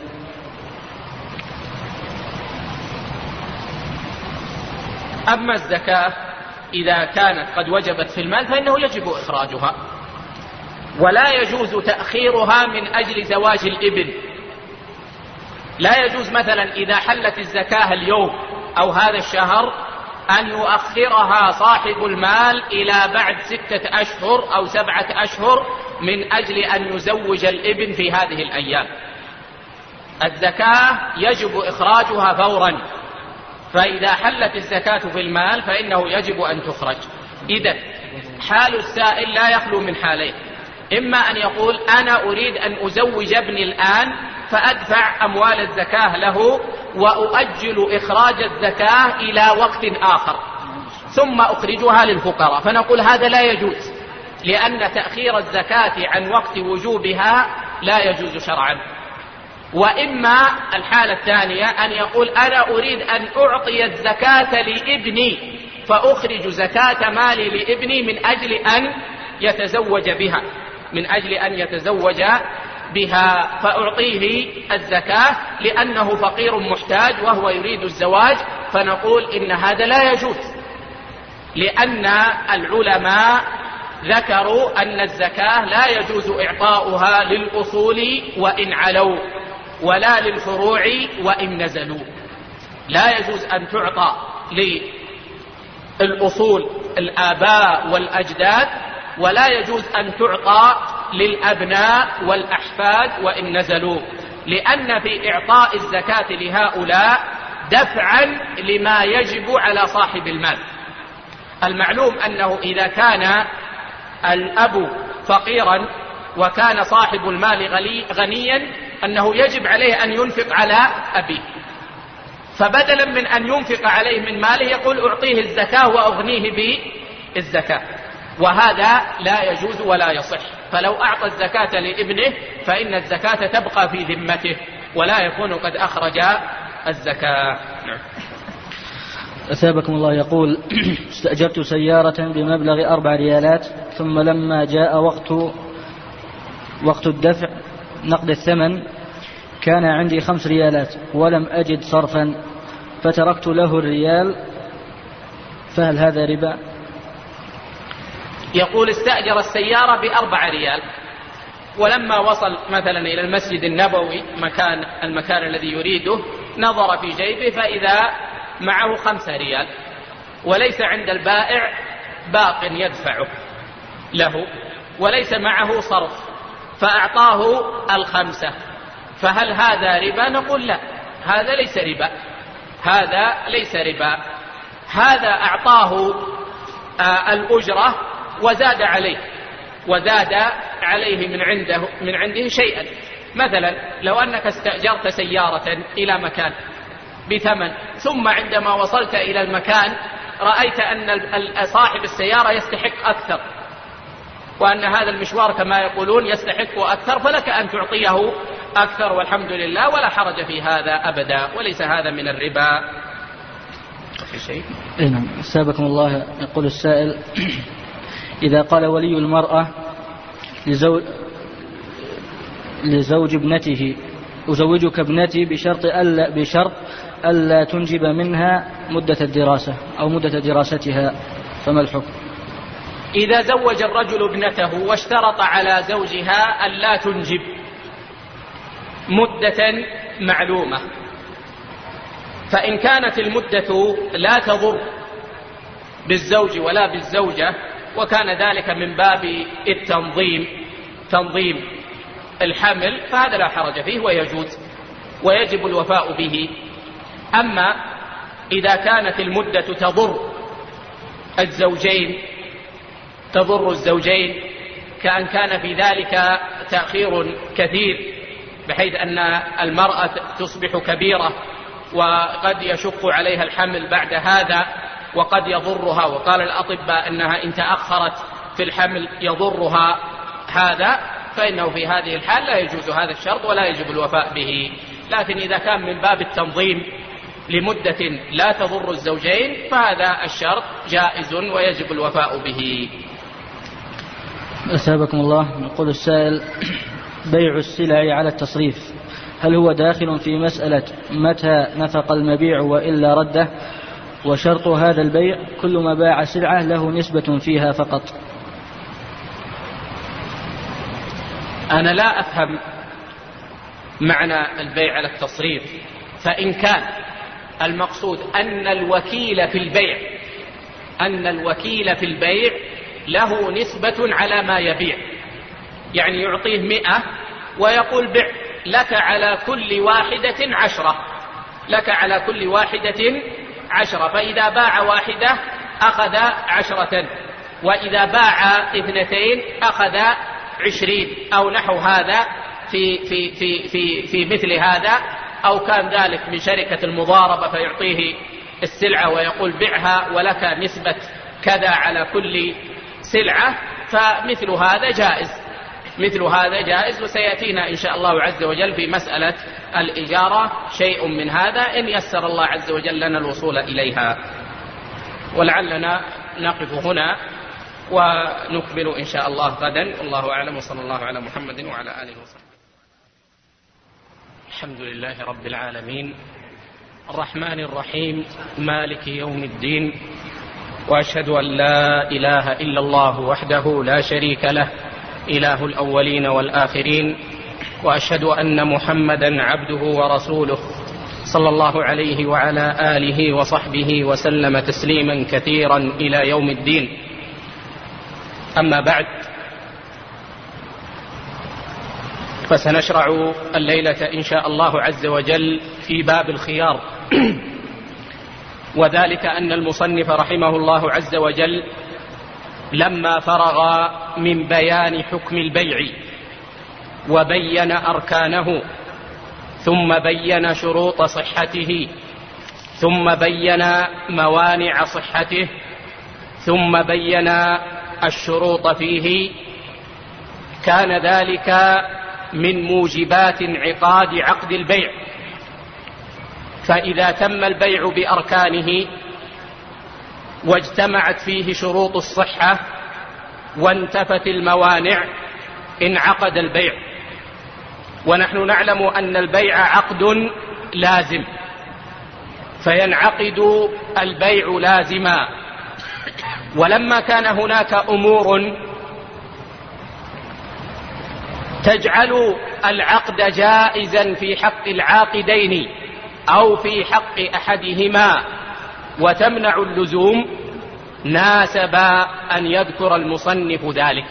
أما الزكاة إذا كانت قد وجبت في المال فإنه يجب إخراجها، ولا يجوز تأخيرها من أجل زواج الابن. لا يجوز مثلا إذا حلت الزكاة اليوم أو هذا الشهر أن يؤخرها صاحب المال إلى بعد 6 أشهر أو 7 أشهر من أجل أن يزوج الابن في هذه الأيام. الزكاة يجب إخراجها فورا، فإذا حلت الزكاة في المال فإنه يجب أن تخرج. إذن حال السائل لا يخلو من حالين: إما أن يقول: أنا أريد أن أزوج ابني الآن فأدفع أموال الزكاة له وأؤجل إخراج الزكاة إلى وقت آخر ثم أخرجها للفقراء، فنقول هذا لا يجوز، لأن تأخير الزكاة عن وقت وجوبها لا يجوز شرعا. وإما الحالة الثانية أن يقول: أنا أريد أن أعطي الزكاة لابني فأخرج زكاة مالي لابني من أجل أن يتزوج بها، من أجل أن يتزوج بها فأعطيه الزكاة لأنه فقير محتاج وهو يريد الزواج، فنقول إن هذا لا يجوز، لأن العلماء ذكروا أن الزكاة لا يجوز إعطاؤها للأصول وإن علوا ولا للفروع وإن نزلوا. لا يجوز أن تعطى للأصول الآباء والأجداد، ولا يجوز أن تعطى للأبناء والأحفاد وإن نزلوا، لأن في إعطاء الزكاة لهؤلاء دفعا لما يجب على صاحب المال. المعلوم أنه إذا كان الأب فقيرا وكان صاحب المال غنيا أنه يجب عليه أن ينفق على أبيه، فبدلا من أن ينفق عليه من ماله يقول أعطيه الزكاة وأغنيه بالزكاة، وهذا لا يجوز ولا يصح. فلو أعطى الزكاة لابنه فإن الزكاة تبقى في ذمته ولا يكون قد أخرج الزكاة. أثابكم الله يقول: استأجرت سيارة بمبلغ 4 ريالات، ثم لما جاء وقت الدفع نقد الثمن كان عندي 5 ريالات ولم أجد صرفا، فتركت له الريال، فهل هذا ربا؟ يقول: استأجر السيارة ب4 ريال، ولما وصل مثلا إلى المسجد النبوي المكان الذي يريده نظر في جيبه فإذا معه 5 ريال وليس عند البائع باق يدفعه له وليس معه صرف، فأعطاه 5، فهل هذا ربا؟ نقول لا، هذا ليس ربا، هذا ليس ربا، هذا أعطاه الأجرة وزاد عليه من عنده شيئا. مثلا لو أنك استأجرت سيارة إلى مكان بثمن، ثم عندما وصلت إلى المكان رأيت أن صاحب السيارة يستحق أكثر، وأن هذا المشوار كما يقولون يستحق أكثر، فلك أن تعطيه أكثر والحمد لله ولا حرج في هذا أبدا، وليس هذا من الربا. في شيء؟ نعم. سابقكم الله. يقول السائل: إذا قال ولي المرأة لزوج ابنته: أزوجك ابنتي بشرط ألا تنجب منها مدة الدراسة أو مدة دراستها، فما الحكم؟ إذا زوج الرجل ابنته واشترط على زوجها ألا تنجب مدة معلومة، فإن كانت المدة لا تضر بالزوج ولا بالزوجة وكان ذلك من باب تنظيم الحمل، فهذا لا حرج فيه ويجوز ويجب الوفاء به. أما إذا كانت المدة تضر الزوجين كأن كان في ذلك تأخير كثير بحيث أن المرأة تصبح كبيرة وقد يشق عليها الحمل بعد هذا وقد يضرها، وقال الأطباء أنها إن تأخرت في الحمل يضرها هذا، فإنه في هذه الحال لا يجوز هذا الشرط ولا يجب الوفاء به. لكن إذا كان من باب التنظيم لمدة لا تضر الزوجين فهذا الشرط جائز ويجب الوفاء به. أثابكم الله. يقول السائل: بيع السلع على التصريف هل هو داخل في مسألة متى نفق المبيع وإلا رده؟ وشرط هذا البيع كل ما باع سلعة له نسبة فيها فقط. أنا لا أفهم معنى البيع على التصريف، فإن كان المقصود أن الوكيل في البيع له نسبة على ما يبيع، يعني يعطيه 100 ويقول بع لك على كل واحدة 10، فإذا باع 1 أخذ 10، وإذا باع 2 أخذ 20 أو نحو هذا في مثل هذا، أو كان ذلك من شركة المضاربة فيعطيه السلعة ويقول بعها ولك نسبة كذا على كل سلعة، فمثل هذا جائز وسيأتينا إن شاء الله عز وجل في مسألة الإجارة شيء من هذا إن يسر الله عز وجل لنا الوصول إليها. ولعلنا نقف هنا ونكمل إن شاء الله غدا، والله أعلم، وصلى الله على محمد وعلى آله وصحبه. الحمد لله رب العالمين الرحمن الرحيم مالك يوم الدين، وأشهد أن لا إله إلا الله وحده لا شريك له إله الأولين والآخرين، وأشهد أن محمدا عبده ورسوله صلى الله عليه وعلى آله وصحبه وسلم تسليما كثيرا إلى يوم الدين. أما بعد، فسنشرع الليلة إن شاء الله عز وجل في باب الخيار، وذلك أن المصنف رحمه الله عز وجل لما فرغ من بيان حكم البيع وبين أركانه، ثم بين شروط صحته، ثم بين موانع صحته، ثم بين الشروط فيه، كان ذلك من موجبات انعقاد عقد البيع. فإذا تم البيع بأركانه واجتمعت فيه شروط الصحة وانتفت الموانع انعقد البيع. ونحن نعلم أن البيع عقد لازم، فينعقد البيع لازما. ولما كان هناك أمور تجعل العقد جائزا في حق العاقدين أو في حق أحدهما وتمنع اللزوم، ناسب أن يذكر المصنف ذلك.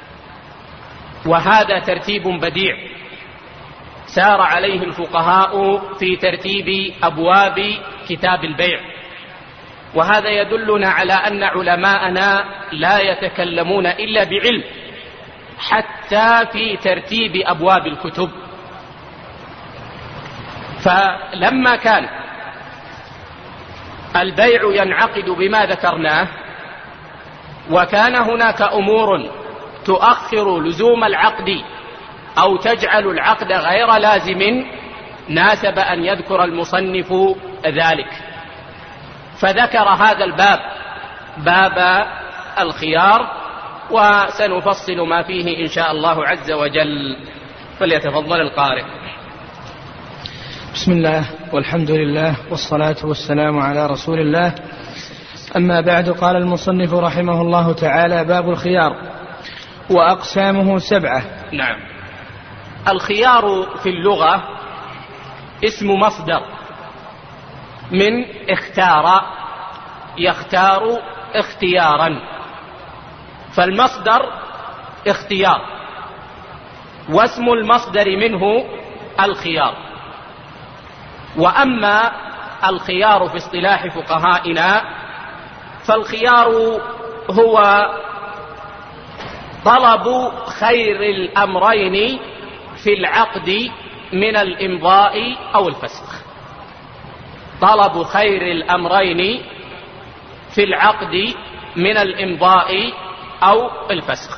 وهذا ترتيب بديع سار عليه الفقهاء في ترتيب أبواب كتاب البيع، وهذا يدلنا على أن علماءنا لا يتكلمون إلا بعلم حتى في ترتيب أبواب الكتب. فلما كان البيع ينعقد بما ذكرناه، وكان هناك أمور تؤخر لزوم العقد أو تجعل العقد غير لازم، ناسب أن يذكر المصنف ذلك، فذكر هذا الباب، باب الخيار، وسنفصل ما فيه إن شاء الله عز وجل. فليتفضل القارئ. بسم الله والحمد لله والصلاة والسلام على رسول الله. أما بعد، قال المصنف رحمه الله تعالى: باب الخيار وأقسامه 7. نعم. الخيار في اللغة اسم مصدر من اختار، يختار اختيارا، فالمصدر اختيار، واسم المصدر منه الخيار. وأما الخيار في اصطلاح فقهائنا، فالخيار هو طلب خير الأمرين في العقد من الإمضاء أو الفسخ. طلب خير الأمرين في العقد من الإمضاء أو الفسخ.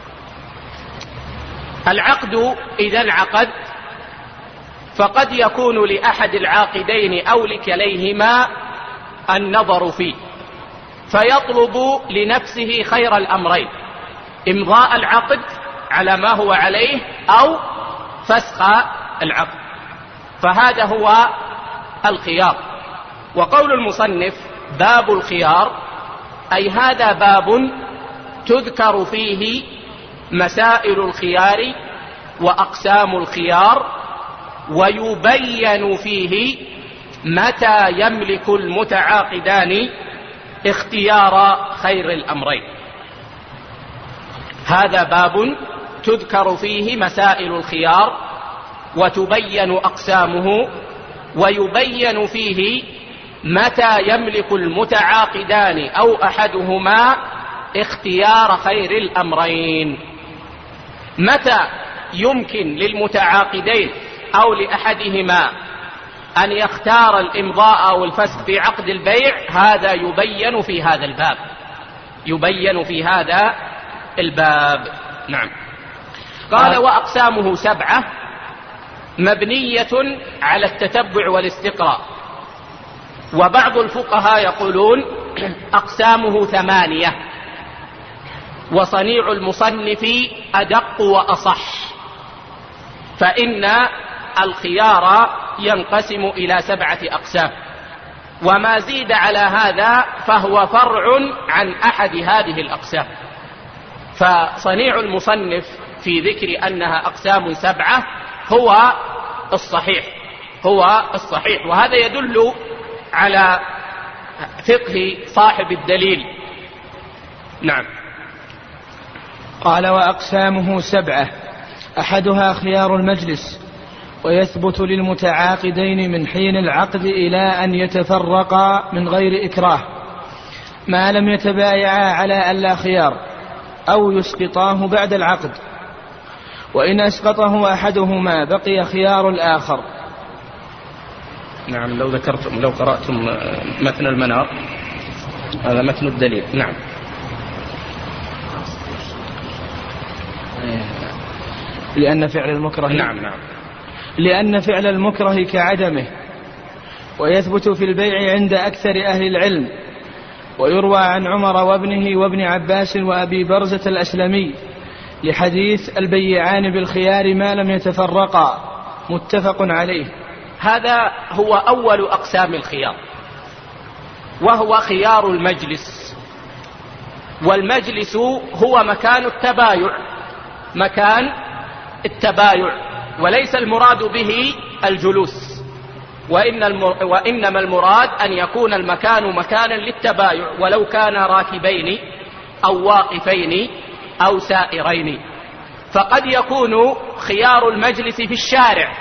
العقد إذا انعقد فقد يكون لأحد العاقدين أو لكليهما النظر فيه، فيطلب لنفسه خير الأمرين: إمضاء العقد على ما هو عليه أو فسخ العقد. فهذا هو الخيار. وقول المصنف باب الخيار، أي هذا باب تذكر فيه مسائل الخيار وأقسام الخيار، ويبين فيه متى يملك المتعاقدان اختيار خير الأمرين. هذا باب تذكر فيه مسائل الخيار وتبين أقسامه، ويبين فيه متى يملك المتعاقدان أو أحدهما اختيار خير الأمرين. متى يمكن للمتعاقدين أو لأحدهما أن يختار الإمضاء أو الفسخ في عقد البيع، هذا يبين في هذا الباب، يبين في هذا الباب. نعم. قال: وأقسامه 7 مبنية على التتبع والاستقراء. وبعض الفقهاء يقولون أقسامه 8، وصنيع المصنف أدق وأصح، فإن الخيار ينقسم إلى 7 أقسام، وما زيد على هذا فهو فرع عن أحد هذه الأقسام. فصنيع المصنف في ذكر أنها أقسام 7 هو الصحيح، وهذا يدل على فقه صاحب الدليل. نعم. قال: وأقسامه 7، أحدها خيار المجلس، ويثبت للمتعاقدين من حين العقد إلى أن يتفرقا من غير إكراه، ما لم يتبايعا على ألا خيار أو يسقطاه بعد العقد، وإن أسقطه أحدهما بقي خيار الآخر. نعم. لو قرأتم متن المنار، هذا متن الدليل. نعم. لأن فعل المكره لأن فعل المكره كعدمه، ويثبت في البيع عند أكثر أهل العلم، ويروى عن عمر وابنه وابن عباس وأبي برزة الأسلمي لحديث البيعان بالخيار ما لم يتفرقا، متفق عليه. هذا هو أول أقسام الخيار، وهو خيار المجلس. والمجلس هو مكان التبايع، وليس المراد به الجلوس، وإنما المراد أن يكون المكان مكانا للتبايع، ولو كان راكبين أو واقفين أو سائرين. فقد يكون خيار المجلس في الشارع،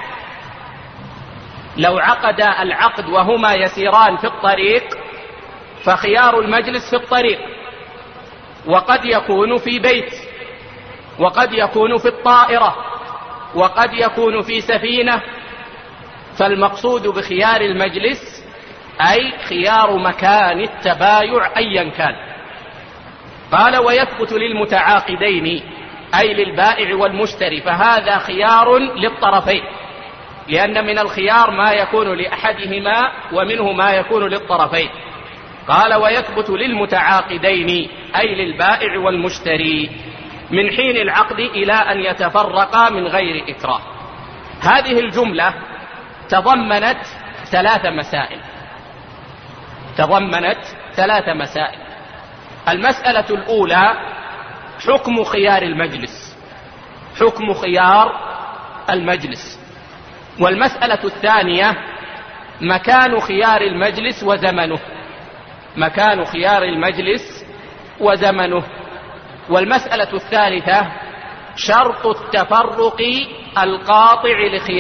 لو عقد العقد وهما يسيران في الطريق فخيار المجلس في الطريق، وقد يكون في بيت، وقد يكون في الطائرة، وقد يكون في سفينة. فالمقصود بخيار المجلس أي خيار مكان التبايع أيا كان. قال: ويثبت للمتعاقدين أي للبائع والمشتري، فهذا خيار للطرفين، لأن من الخيار ما يكون لأحدهما ومنه ما يكون للطرفين. قال: ويثبت للمتعاقدين أي للبائع والمشتري من حين العقد إلى أن يتفرقا من غير إكراه. هذه الجملة تضمنت 3 مسائل. المسألة الأولى حكم خيار المجلس، والمسألة الثانية مكان خيار المجلس وزمنه، والمسألة الثالثة شرط التفرق القاطع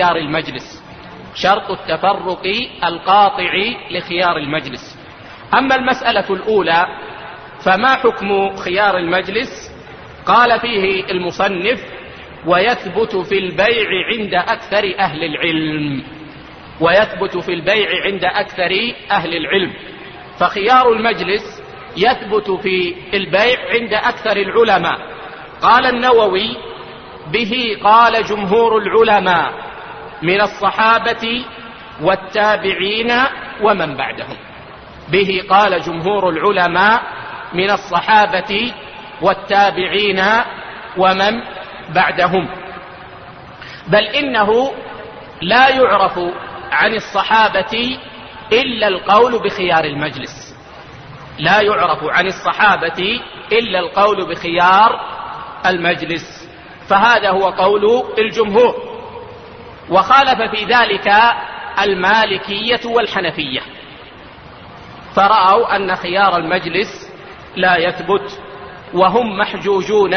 لخيار المجلس. أما المسألة الأولى فما حكم خيار المجلس؟ قال فيه المصنف: ويثبت في البيع عند أكثر أهل العلم. فخيار المجلس يثبت في البيع عند أكثر العلماء. قال النووي: به قال جمهور العلماء من الصحابة والتابعين ومن بعدهم. به قال جمهور العلماء من الصحابة والتابعين ومن بعدهم. بل إنه لا يعرف عن الصحابة إلا القول بخيار المجلس، فهذا هو قول الجمهور. وخالف في ذلك المالكية والحنفية، فرأوا أن خيار المجلس لا يثبت، وهم محجوجون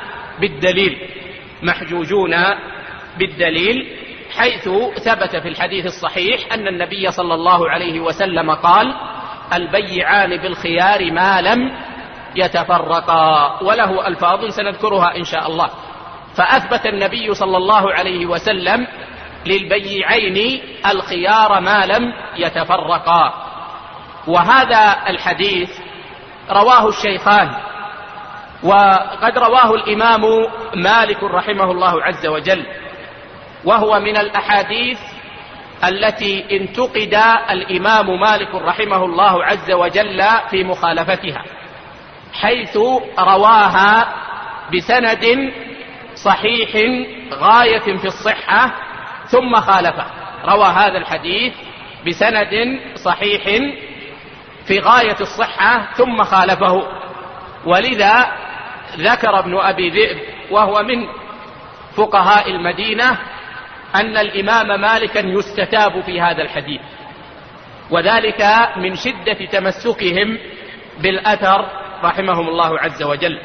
بالدليل، حيث ثبت في الحديث الصحيح أن النبي صلى الله عليه وسلم قال: البيعان بالخيار ما لم يتفرقا، وله ألفاظ سنذكرها إن شاء الله. فأثبت النبي صلى الله عليه وسلم للبيعين الخيار ما لم يتفرقا. وهذا الحديث رواه الشيخان، وقد رواه الإمام مالك رحمه الله عز وجل، وهو من الأحاديث التي انتقد الإمام مالك رحمه الله عز وجل في مخالفتها، حيث رواها بسند صحيح غاية في الصحة، ثم خالفه، روى هذا الحديث بسند صحيح في غاية الصحة ثم خالفه. ولذا ذكر ابن أبي ذئب وهو من فقهاء المدينة أن الإمام مالكا يستتاب في هذا الحديث، وذلك من شدة تمسكهم بالأثر رحمهم الله عز وجل.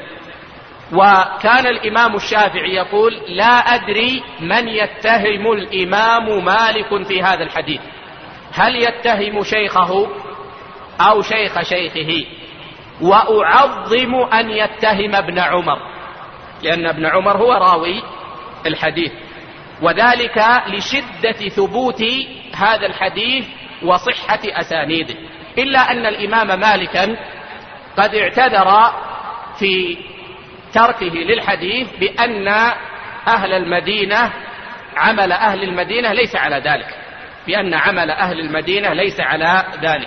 وكان الإمام الشافعي يقول: لا أدري من يتهم الإمام مالك في هذا الحديث، هل يتهم شيخه أو شيخ شيخه؟ وأعظم أن يتهم ابن عمر، لأن ابن عمر هو راوي الحديث، وذلك لشدة ثبوت هذا الحديث وصحة أسانيده. إلا أن الإمام مالكا قد اعتذر في تركه للحديث بأن أهل المدينة عمل أهل المدينة ليس على ذلك، بأن عمل أهل المدينة ليس على ذلك،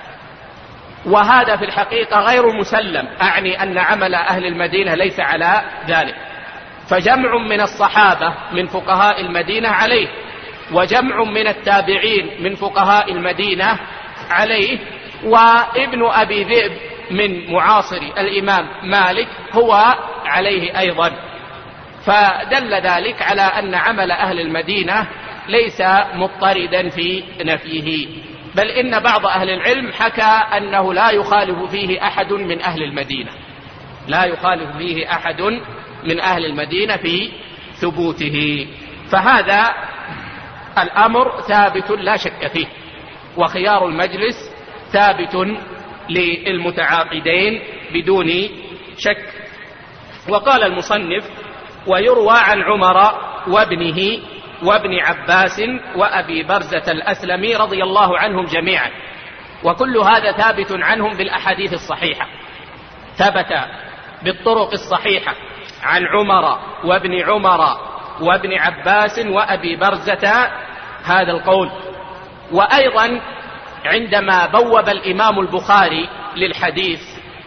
وهذا في الحقيقة غير مسلم، أعني أن عمل أهل المدينة ليس على ذلك. فجمع من الصحابة من فقهاء المدينة عليه، وجمع من التابعين من فقهاء المدينة عليه، وابن أبي ذئب من معاصر الإمام مالك هو عليه أيضا. فدل ذلك على أن عمل أهل المدينة ليس مضطردا في نفيه، بل إن بعض أهل العلم حكى أنه لا يخالف فيه أحد من أهل المدينة، لا يخالف فيه أحد من أهل المدينة في ثبوته. فهذا الأمر ثابت لا شك فيه، وخيار المجلس ثابت للمتعاقدين بدون شك. وقال المصنف: ويروى عن عمر وابنه وابن عباس وأبي برزة الأسلمي رضي الله عنهم جميعا، وكل هذا ثابت عنهم بالأحاديث الصحيحة، ثبت بالطرق الصحيحة عن عمر وابن عمر وابن عباس وأبي برزة هذا القول. وأيضا عندما بوب الإمام البخاري للحديث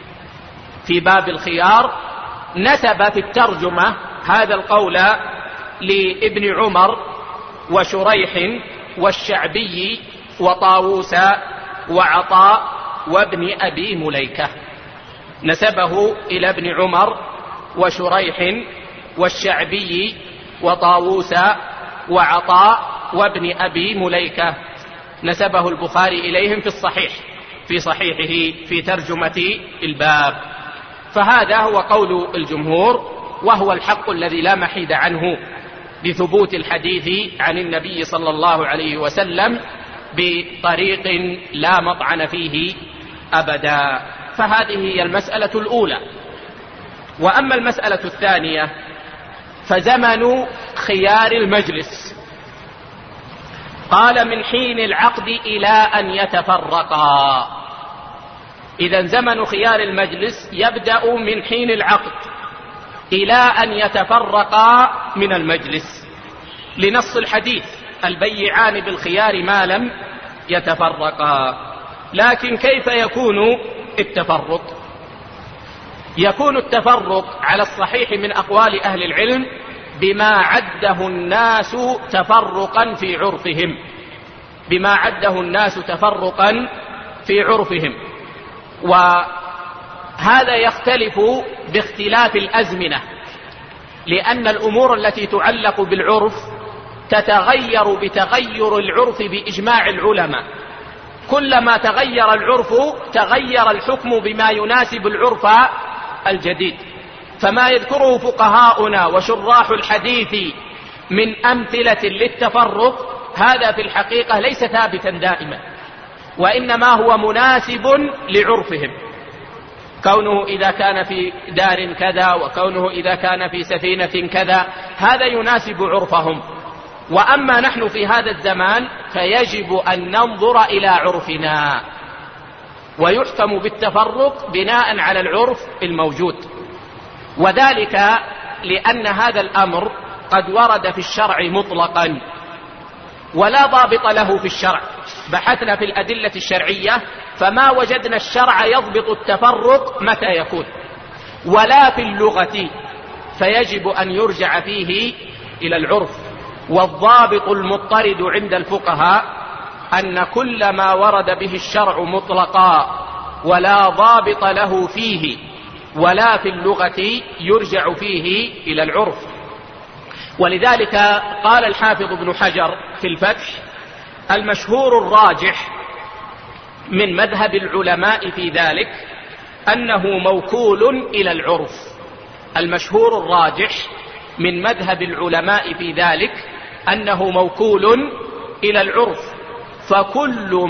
في باب الخيار نسب في الترجمة هذا القول لابن عمر وشريح والشعبي وطاووس وعطاء وابن أبي مليكة، نسبه إلى ابن عمر وشريح والشعبي وطاووس وعطاء وابن أبي مليكة، نسبه البخاري إليهم في الصحيح، في صحيحه في ترجمة الباب. فهذا هو قول الجمهور، وهو الحق الذي لا محيد عنه بثبوت الحديث عن النبي صلى الله عليه وسلم بطريق لا مطعن فيه أبدا. فهذه هي المسألة الأولى. وأما المسألة الثانية فزمن خيار المجلس، قال: من حين العقد إلى أن يتفرقا. إذن زمن خيار المجلس يبدأ من حين العقد إلى أن يتفرقا من المجلس، لنص الحديث: البيعان بالخيار ما لم يتفرقا. لكن كيف يكون التفرق؟ يكون التفرق على الصحيح من أقوال أهل العلم بما عده الناس تفرقا في عرفهم، بما عده الناس تفرقا في عرفهم. وهذا يختلف باختلاف الأزمنة، لأن الأمور التي تعلق بالعرف تتغير بتغير العرف بإجماع العلماء. كلما تغير العرف تغير الحكم بما يناسب العرف الجديد. فما يذكره فقهاؤنا وشراح الحديث من أمثلة للتفرق هذا في الحقيقة ليس ثابتا دائما، وإنما هو مناسب لعرفهم، كونه إذا كان في دار كذا وكونه إذا كان في سفينة كذا، هذا يناسب عرفهم. وأما نحن في هذا الزمان فيجب أن ننظر إلى عرفنا، ويحكم بالتفرق بناء على العرف الموجود، وذلك لأن هذا الأمر قد ورد في الشرع مطلقا ولا ضابط له في الشرع. بحثنا في الأدلة الشرعية فما وجدنا الشرع يضبط التفرق متى يكون، ولا في اللغة، فيجب أن يرجع فيه إلى العرف. والضابط المضطرد عند الفقهاء أن كل ما ورد به الشرع مطلقا ولا ضابط له فيه ولا في اللغة يرجع فيه إلى العرف. ولذلك قال الحافظ ابن حجر في الفتح: المشهور الراجح من مذهب العلماء في ذلك أنه موكول إلى العرف. المشهور الراجح من مذهب العلماء في ذلك أنه موكول إلى العرف، فكل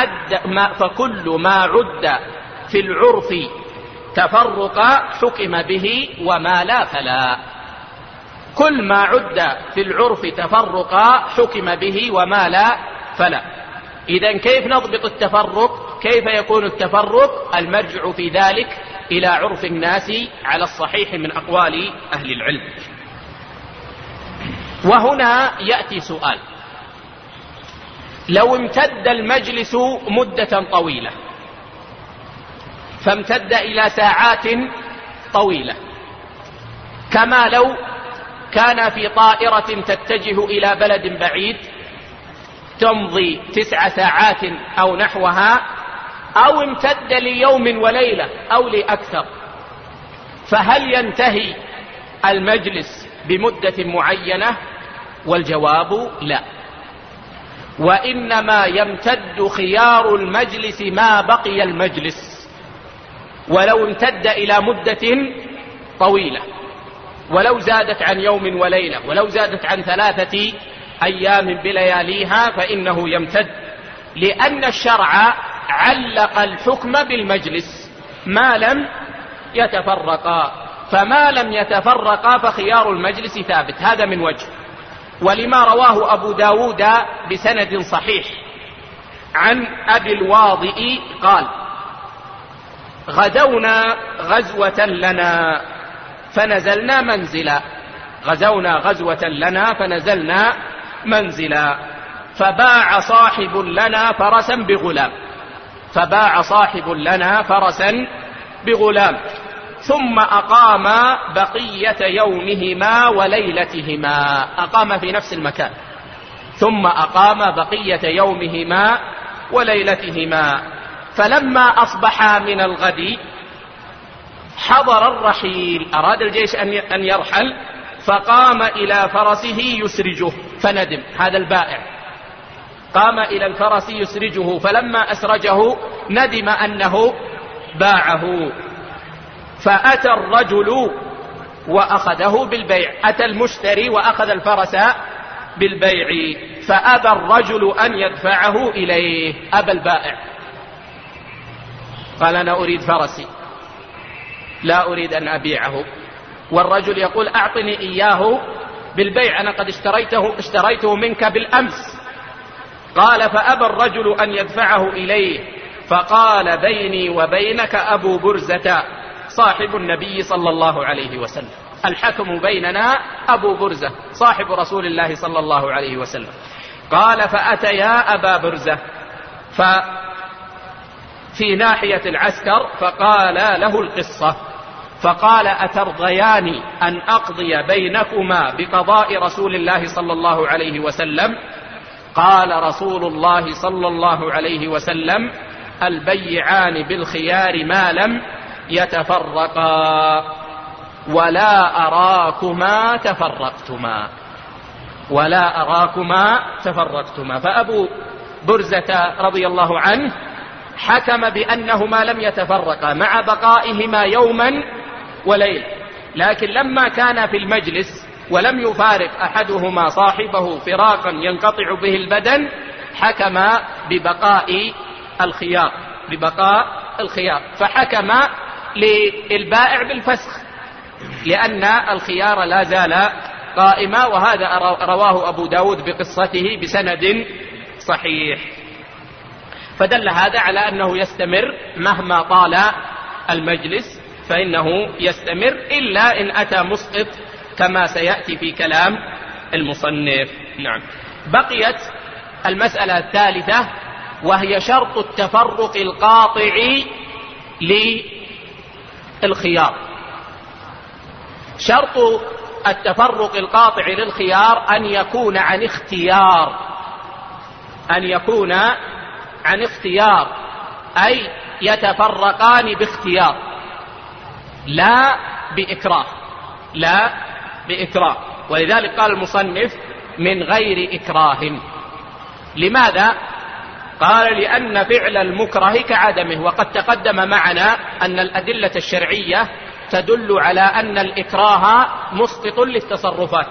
ما عد في العرف تفرقا حكم به وما لا فلا. كل ما عد في العرف تفرقا حكم به وما لا فلا. إذن كيف نضبط التفرق؟ كيف يكون التفرق؟ المرجع في ذلك إلى عرف الناس على الصحيح من أقوال أهل العلم. وهنا يأتي سؤال: لو امتد المجلس مدة طويلة، فامتد إلى ساعات طويلة، كما لو كان في طائرة تتجه إلى بلد بعيد تمضي 9 ساعات أو نحوها، أو امتد ليوم وليلة أو لأكثر، فهل ينتهي المجلس بمدة معينة؟ والجواب لا، وإنما يمتد خيار المجلس ما بقي المجلس، ولو امتد إلى مدة طويلة، ولو زادت عن يوم وليلة، ولو زادت عن 3 أيام بلياليها، فإنه يمتد، لأن الشرع علق الحكم بالمجلس ما لم يتفرقا، فما لم يتفرقا فخيار المجلس ثابت. هذا من وجه. ولما رواه أبو داود بسند صحيح عن أبي الواضئ قال: غزونا غزوة لنا فنزلنا منزلا، غزونا غزوة لنا فنزلنا منزلا، فباع صاحب لنا فرسا بغلام، فباع صاحب لنا فرسا بغلام، ثم أقام بقية يومهما وليلتهما، أقام في نفس المكان، ثم أقام بقية يومهما وليلتهما، فلما أصبحا من الغد حضر الرحيل، أراد الجيش أن يرحل، فقام إلى فرسه يسرجه فندم. هذا البائع قام إلى الفرس يسرجه، فلما أسرجه ندم أنه باعه، فأتى الرجل وأخذه بالبيع، أتى المشتري وأخذ الفرس بالبيع، فأبى الرجل أن يدفعه إليه، أبى البائع، قال: أنا أريد فرسي لا أريد أن أبيعه. والرجل يقول: أعطني إياه بالبيع، أنا قد اشتريته منك بالأمس. قال: فأبى الرجل أن يدفعه إليه، فقال: بيني وبينك أبو برزة صاحب النبي صلى الله عليه وسلم، الحكم بيننا أبو برزة صاحب رسول الله صلى الله عليه وسلم. قال: فأتيا أبا برزة في ناحية العسكر فقال له القصة، فقال: أترضيان أن أقضي بينكما بقضاء رسول الله صلى الله عليه وسلم؟ قال رسول الله صلى الله عليه وسلم: البيعان بالخيار ما لم يتفرقا، ولا أراكما تفرقتما، ولا أراكما تفرقتما. فأبو برزة رضي الله عنه حكم بأنهما لم يتفرقا مع بقائهما يوما وليلة، لكن لما كان في المجلس ولم يفارق أحدهما صاحبه فراقا ينقطع به البدن، حكم ببقاء الخيار، ببقاء الخيار، فحكم للبائع بالفسخ لأن الخيار لا زال قائما. وهذا رواه أبو داود بقصته بسند صحيح. فدل هذا على أنه يستمر مهما طال المجلس، فإنه يستمر إلا إن أتى مسقط كما سيأتي في كلام المصنف. نعم. بقيت المسألة الثالثة وهي شرط التفرق القاطع للخيار. شرط التفرق القاطع للخيار أن يكون عن اختيار، أن يكون عن اختيار، أي يتفرقان باختيار لا بإكراه، لا بإكراه. ولذلك قال المصنف من غير إكراه. لماذا؟ قال لأن فعل المكره كعدمه، وقد تقدم معنا أن الأدلة الشرعية تدل على أن الإكراه مسقط للتصرفات،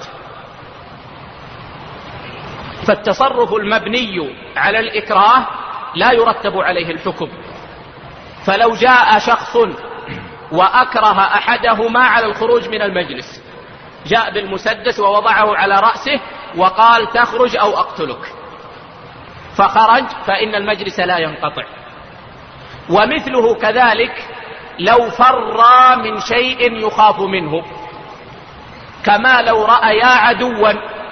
فالتصرف المبني على الإكراه لا يرتب عليه الحكم. فلو جاء شخص وأكره أحدهما على الخروج من المجلس، جاء بالمسدس ووضعه على رأسه وقال تخرج أو أقتلك، فخرج، فإن المجلس لا ينقطع. ومثله كذلك لو فر من شيء يخاف منه، كما لو رأيا عدوا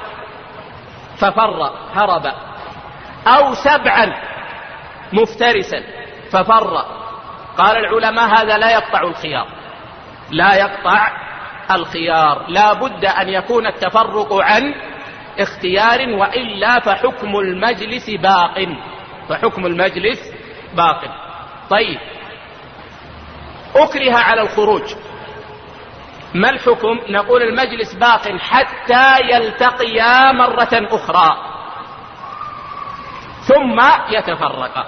ففر هرب، أو سبعا مفترسا ففر، قال العلماء هذا لا يقطع الخيار، لا يقطع الخيار، لا بد أن يكون التفرق عن اختيار، وإلا فحكم المجلس باق، فحكم المجلس باق. طيب، أكره على الخروج، ما الحكم؟ نقول المجلس باق حتى يلتقيا مرة أخرى ثم يتفرقا.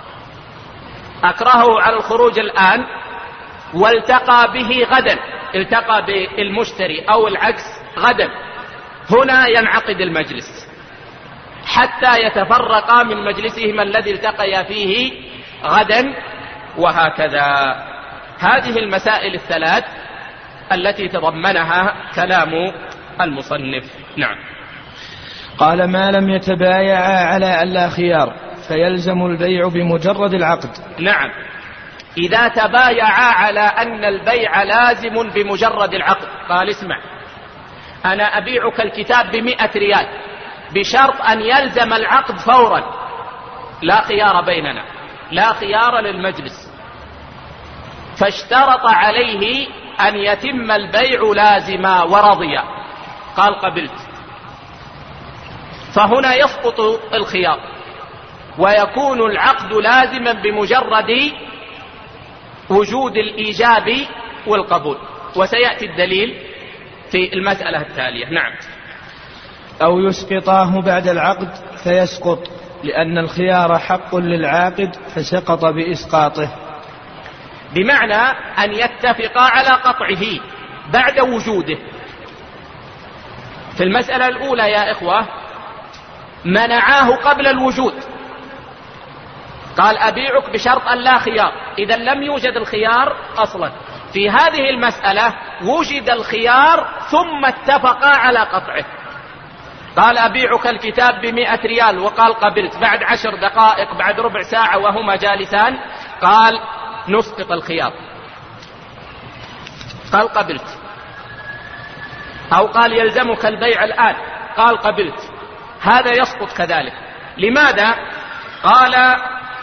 أكرهه على الخروج الآن والتقى به غدا، التقى بالمشتري أو العكس غدا، هنا ينعقد المجلس حتى يتفرقا من مجلسهما الذي التقيا فيه غدا، وهكذا. هذه المسائل الثلاث التي تضمنها كلام المصنف. نعم. قال ما لم يتبايعا على ألا خيار فيلزم البيع بمجرد العقد. نعم، إذا تبايعا على أن البيع لازم بمجرد العقد، قال اسمع أنا أبيعك الكتاب ب100 ريال بشرط أن يلزم العقد فورا، لا خيار بيننا، لا خيار للمجلس، فاشترط عليه أن يتم البيع لازما ورضي، قال قبلت، فهنا يسقط الخيار ويكون العقد لازما بمجرد وجود الإيجاب والقبول، وسيأتي الدليل في المسألة التالية. نعم. أو يسقطاه بعد العقد فيسقط، لأن الخيار حق للعاقد فسقط بإسقاطه، بمعنى أن يتفقا على قطعه بعد وجوده. في المسألة الأولى يا إخوة منعاه قبل الوجود، قال أبيعك بشرط أن لا خيار، إذا لم يوجد الخيار أصلا. في هذه المسألة وجد الخيار ثم اتفقا على قطعه، قال أبيعك الكتاب ب100 ريال وقال قبلت، بعد 10 دقائق بعد ربع ساعة وهما جالسان قال نسقط الخيار، قال قبلت، أو قال يلزمك البيع الآن قال قبلت، هذا يسقط كذلك. لماذا؟ قال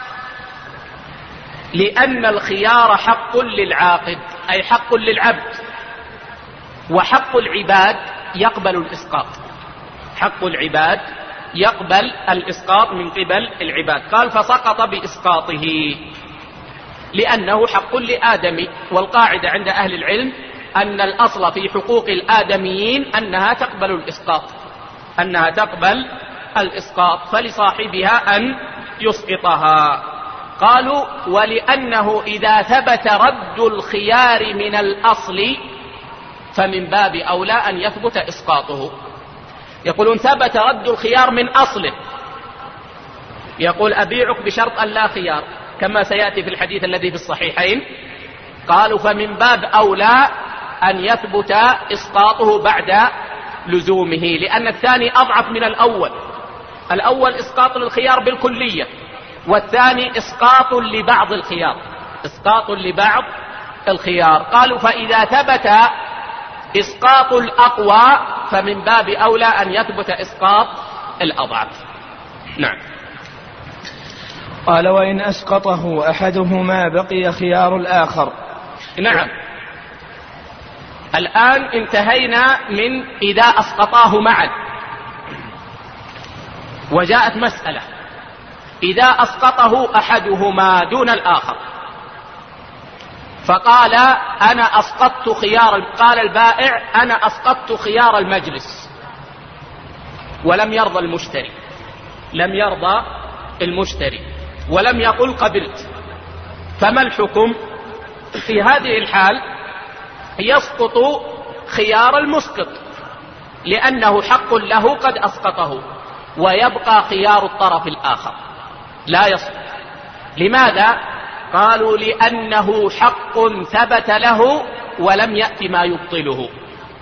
لأن الخيار حق للعاقد، أي حق للعبد، وحق العباد يقبل الإسقاط، حق العباد يقبل الإسقاط من قبل العباد. قال فسقط بإسقاطه لأنه حق لآدمي، والقاعدة عند أهل العلم أن الأصل في حقوق الآدميين أنها تقبل الإسقاط، أنها تقبل الإسقاط، فلصاحبها أن يسقطها. قالوا ولأنه إذا ثبت رد الخيار من الأصل فمن باب أولى أن يثبت إسقاطه. يقولون ثبت رد الخيار من أصله، يقول أبيعك بشرط أن لا خيار كما سيأتي في الحديث الذي في الصحيحين، قالوا فمن باب أولى أن يثبت إسقاطه بعد لزومه، لأن الثاني أضعف من الأول، الأول إسقاط للخيار بالكلية، والثاني إسقاط لبعض الخيار، إسقاط لبعض الخيار. قالوا فإذا ثبت إسقاط الأقوى فمن باب أولى أن يثبت إسقاط الأضعف. نعم. قال وإن أسقطه أحدهما بقي خيار الآخر. نعم. الآن انتهينا من إذا أسقطاه معا، وجاءت مسألة إذا أسقطه أحدهما دون الآخر، فقال أنا أسقطت خيار، قال البائع أنا أسقطت خيار المجلس، ولم يرضى المشتري، لم يرضى المشتري ولم يقل قبلت، فما الحكم؟ في هذه الحال يسقط خيار المسقط لأنه حق له قد أسقطه، ويبقى خيار الطرف الآخر لا يسقط. لماذا؟ قالوا لأنه حق ثبت له ولم يأت ما يبطله.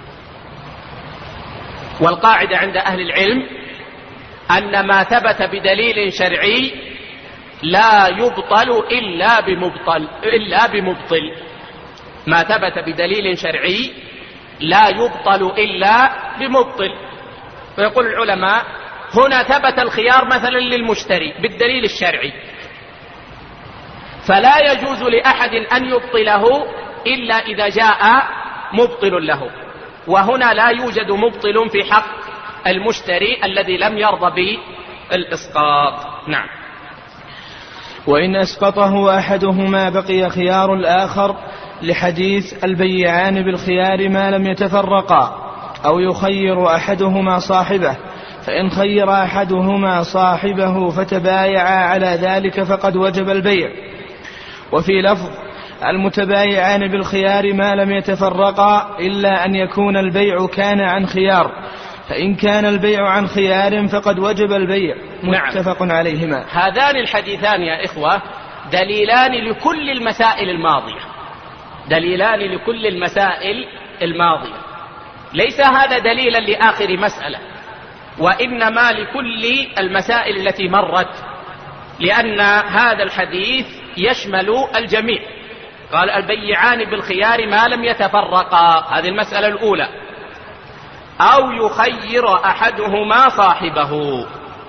والقاعدة عند أهل العلم أن ما ثبت بدليل شرعي لا يبطل إلا بمبطل. ما ثبت بدليل شرعي لا يبطل إلا بمبطل. ويقول العلماء هنا ثبت الخيار مثلا للمشتري بالدليل الشرعي، فلا يجوز لأحد أن يبطله إلا إذا جاء مبطل له، وهنا لا يوجد مبطل في حق المشتري الذي لم يرضى بالإسقاط. نعم. وإن أسقطه أحدهما بقي خيار الآخر، لحديث البيعان بالخيار ما لم يتفرقا، أو يخير أحدهما صاحبه، فإن خير أحدهما صاحبه فتبايعا على ذلك فقد وجب البيع. وفي لفظ المتبايعان بالخيار ما لم يتفرقا إلا أن يكون البيع كان عن خيار، فإن كان البيع عن خيار فقد وجب البيع. متفق عليهما. هذان الحديثان يا إخوة دليلان لكل المسائل الماضية، دليلان لكل المسائل الماضية، ليس هذا دليلا لآخر مسألة، وإنما لكل المسائل التي مرت، لأن هذا الحديث يشمل الجميع. قال البيعان بالخيار ما لم يتفرقا، هذه المسألة الأولى. أو يخير أحدهما صاحبه،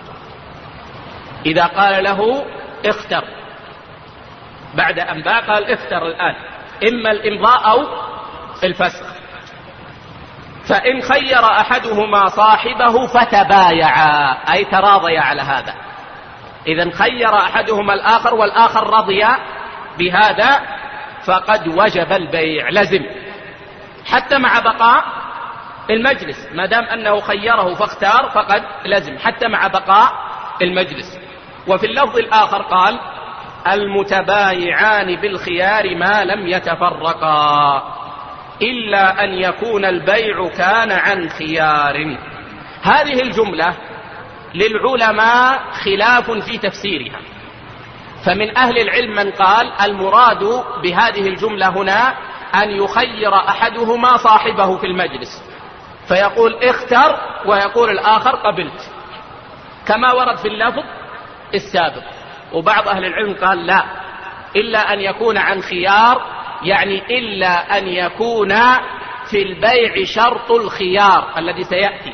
إذا قال له اختر بعد أن باع، قال اختر الآن إما الإمضاء أو الفسخ، فإن خير أحدهما صاحبه فتبايعا أي تراضيا على هذا. إذن خير أحدهما الآخر والآخر رضي بهذا فقد وجب البيع، لزم حتى مع بقاء المجلس، ما دام أنه خيره فاختار فقد لزم حتى مع بقاء المجلس. وفي اللفظ الآخر قال المتبايعان بالخيار ما لم يتفرقا إلا أن يكون البيع كان عن خيار. هذه الجملة للعلماء خلاف في تفسيرها، فمن أهل العلم من قال المراد بهذه الجملة هنا أن يخير أحدهما صاحبه في المجلس، فيقول اختر ويقول الآخر قبلت، كما ورد في اللفظ السابق. وبعض أهل العلم قال لا، إلا أن يكون عن خيار، يعني إلا أن يكون في البيع شرط الخيار الذي سيأتي،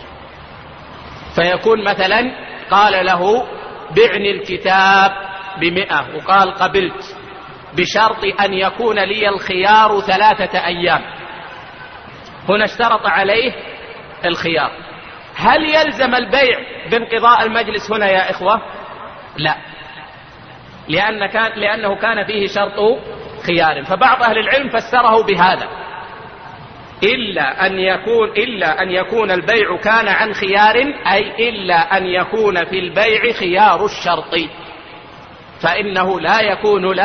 فيكون مثلا قال له بعني الكتاب ب100 وقال قبلت بشرط أن يكون لي الخيار 3 أيام، هنا اشترط عليه الخيار. هل يلزم البيع بانقضاء المجلس هنا يا إخوة؟ لا، لأنه كان فيه شرط خيار. فبعض أهل العلم فسره بهذا إلا أن يكون البيع كان عن خيار، أي إلا أن يكون في البيع خيار الشرط، فإنه لا يكون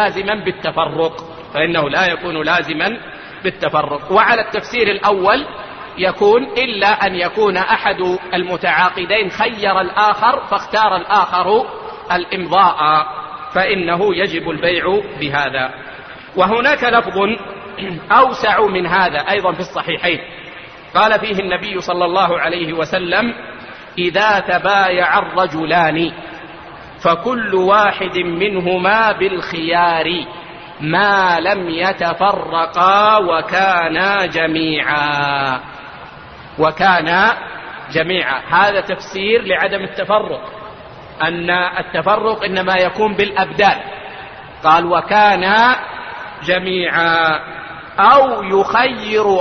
لازما بالتفرق. وعلى التفسير الأول يكون إلا أن يكون أحد المتعاقدين خير الآخر فاختار الآخر الإمضاء، فإنه يجب البيع بهذا. وهناك لفظ أوسع من هذا أيضا في الصحيحين، قال فيه النبي صلى الله عليه وسلم إذا تبايع الرجلان فكل واحد منهما بالخيار ما لم يتفرقا وكانا جميعا. هذا تفسير لعدم التفرق، أن التفرق إنما يكون بالأبدان. قال وكانا جميعا، أو يخير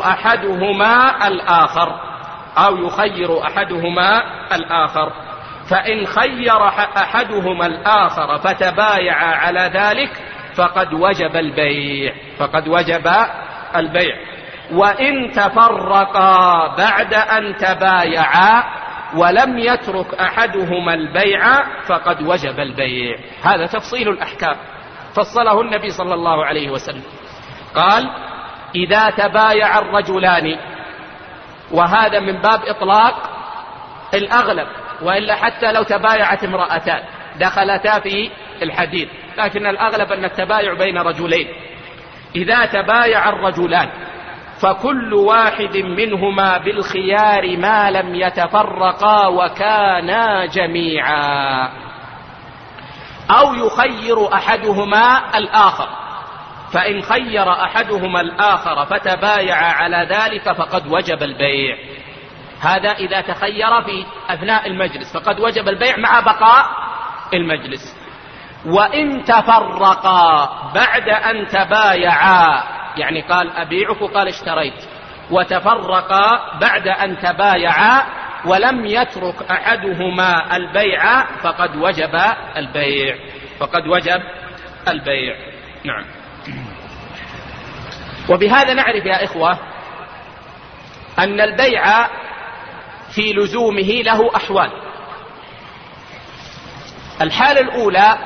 أحدهما الآخر فإن خير أحدهما الآخر فتبايع على ذلك فقد وجب البيع. وإن تفرقا بعد أن تبايعا ولم يترك أحدهما البيع فقد وجب البيع. هذا تفصيل الأحكام فصله النبي صلى الله عليه وسلم. قال: إذا تبايع الرجلان، وهذا من باب إطلاق الأغلب، وإلا حتى لو تبايعت امرأتان دخلتا في الحديث، لكن الأغلب أن التبايع بين رجلين. إذا تبايع الرجلان فكل واحد منهما بالخيار ما لم يتفرقا وكانا جميعا، أو يخير أحدهما الآخر، فإن خير أحدهما الآخر فتبايع على ذلك فقد وجب البيع. هذا إذا تخير في أثناء المجلس فقد وجب البيع مع بقاء المجلس. وإن تفرقا بعد أن تبايعا، يعني قال أبيعك وقال اشتريت، وتفرقا بعد أن تبايعا ولم يترك أحدهما البيع فقد وجب البيع. نعم. وبهذا نعرف يا إخوة أن البيع في لزومه له أحوال. الحالة الأولى: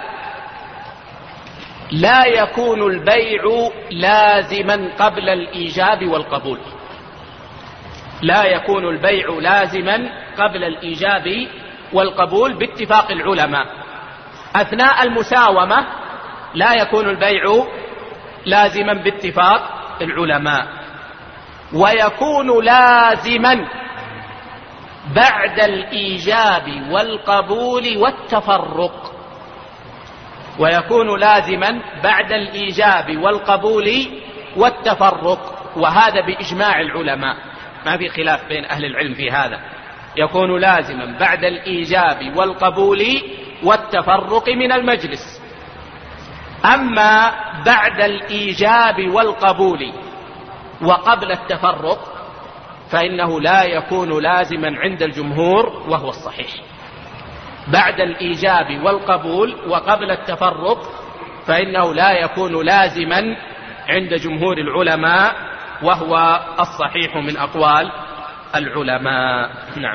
لا يكون البيع لازما قبل الإيجاب والقبول. لا يكون البيع لازما قبل الإيجاب والقبول باتفاق العلماء. أثناء المساومة لا يكون البيع لازما باتفاق العلماء، ويكون لازما بعد الإيجاب والقبول والتفرق. ويكون لازما بعد الإيجاب والقبول والتفرق، وهذا بإجماع العلماء، ما في خلاف بين أهل العلم في هذا. يكون لازما بعد الإيجاب والقبول والتفرق من المجلس. أما بعد الإيجاب والقبول وقبل التفرق فإنه لا يكون لازما عند الجمهور، وهو الصحيح. بعد الإيجاب والقبول وقبل التفرق فإنه لا يكون لازما عند جمهور العلماء، وهو الصحيح من أقوال العلماء. نعم.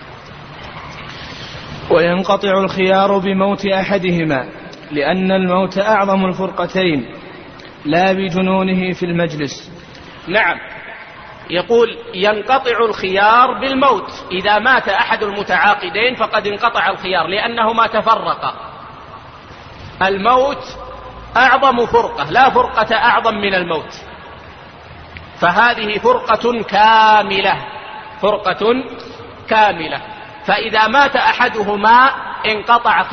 وينقطع الخيار بموت أحدهما، لأن الموت أعظم الفرقتين، لا بجنونه في المجلس. نعم. يقول: ينقطع الخيار بالموت. إذا مات أحد المتعاقدين فقد انقطع الخيار لأنهما تفرقا. الموت أعظم فرقة، لا فرقة أعظم من الموت، فهذه فرقة كاملة. فإذا مات أحدهما انقطع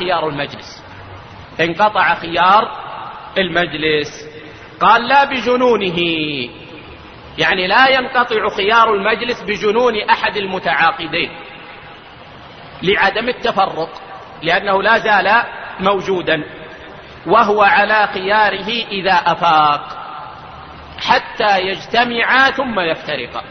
خيار المجلس. قال: لا بجنونه، يعني لا ينقطع خيار المجلس بجنون أحد المتعاقدين لعدم التفرق، لأنه لا زال موجودا، وهو على خياره إذا أفاق حتى يجتمعا ثم يفترقا.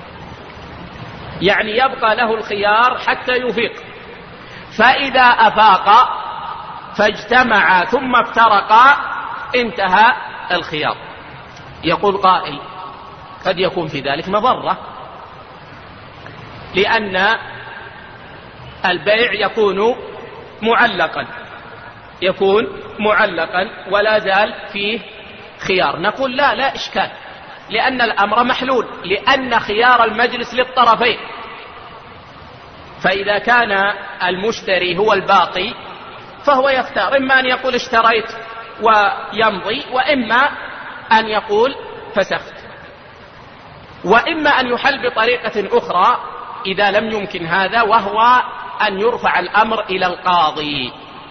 يعني يبقى له الخيار حتى يفيق، فإذا أفاق فاجتمعا ثم افترقا انتهى الخيار. يقول قائل: قد يكون في ذلك مضرة، لأن البيع يكون معلقا ولا زال فيه خيار. نقول: لا إشكال، لأن الأمر محلول، لأن خيار المجلس للطرفين. فإذا كان المشتري هو الباقي فهو يختار، إما أن يقول اشتريت ويمضي، وإما أن يقول فسخت، وإما أن يحل بطريقة أخرى إذا لم يمكن هذا، وهو أن يرفع الأمر إلى القاضي،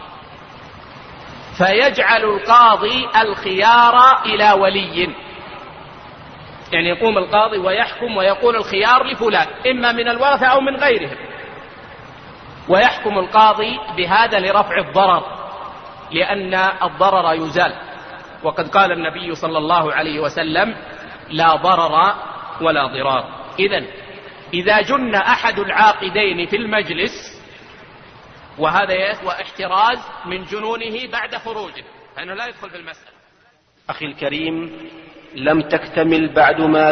فيجعل القاضي الخيار إلى ولي. يعني يقوم القاضي ويحكم ويقول الخيار لفلان، إما من الورثة أو من غيرهم، ويحكم القاضي بهذا لرفع الضرر، لأن الضرر يزال. وقد قال النبي صلى الله عليه وسلم: لا ضرر ولا ضرار. إذا جن أحد العاقدين في المجلس، وهذا احتراز من جنونه بعد خروجه، فإنه لا يدخل في المسألة. أخي الكريم، لم تكتمل بعد ما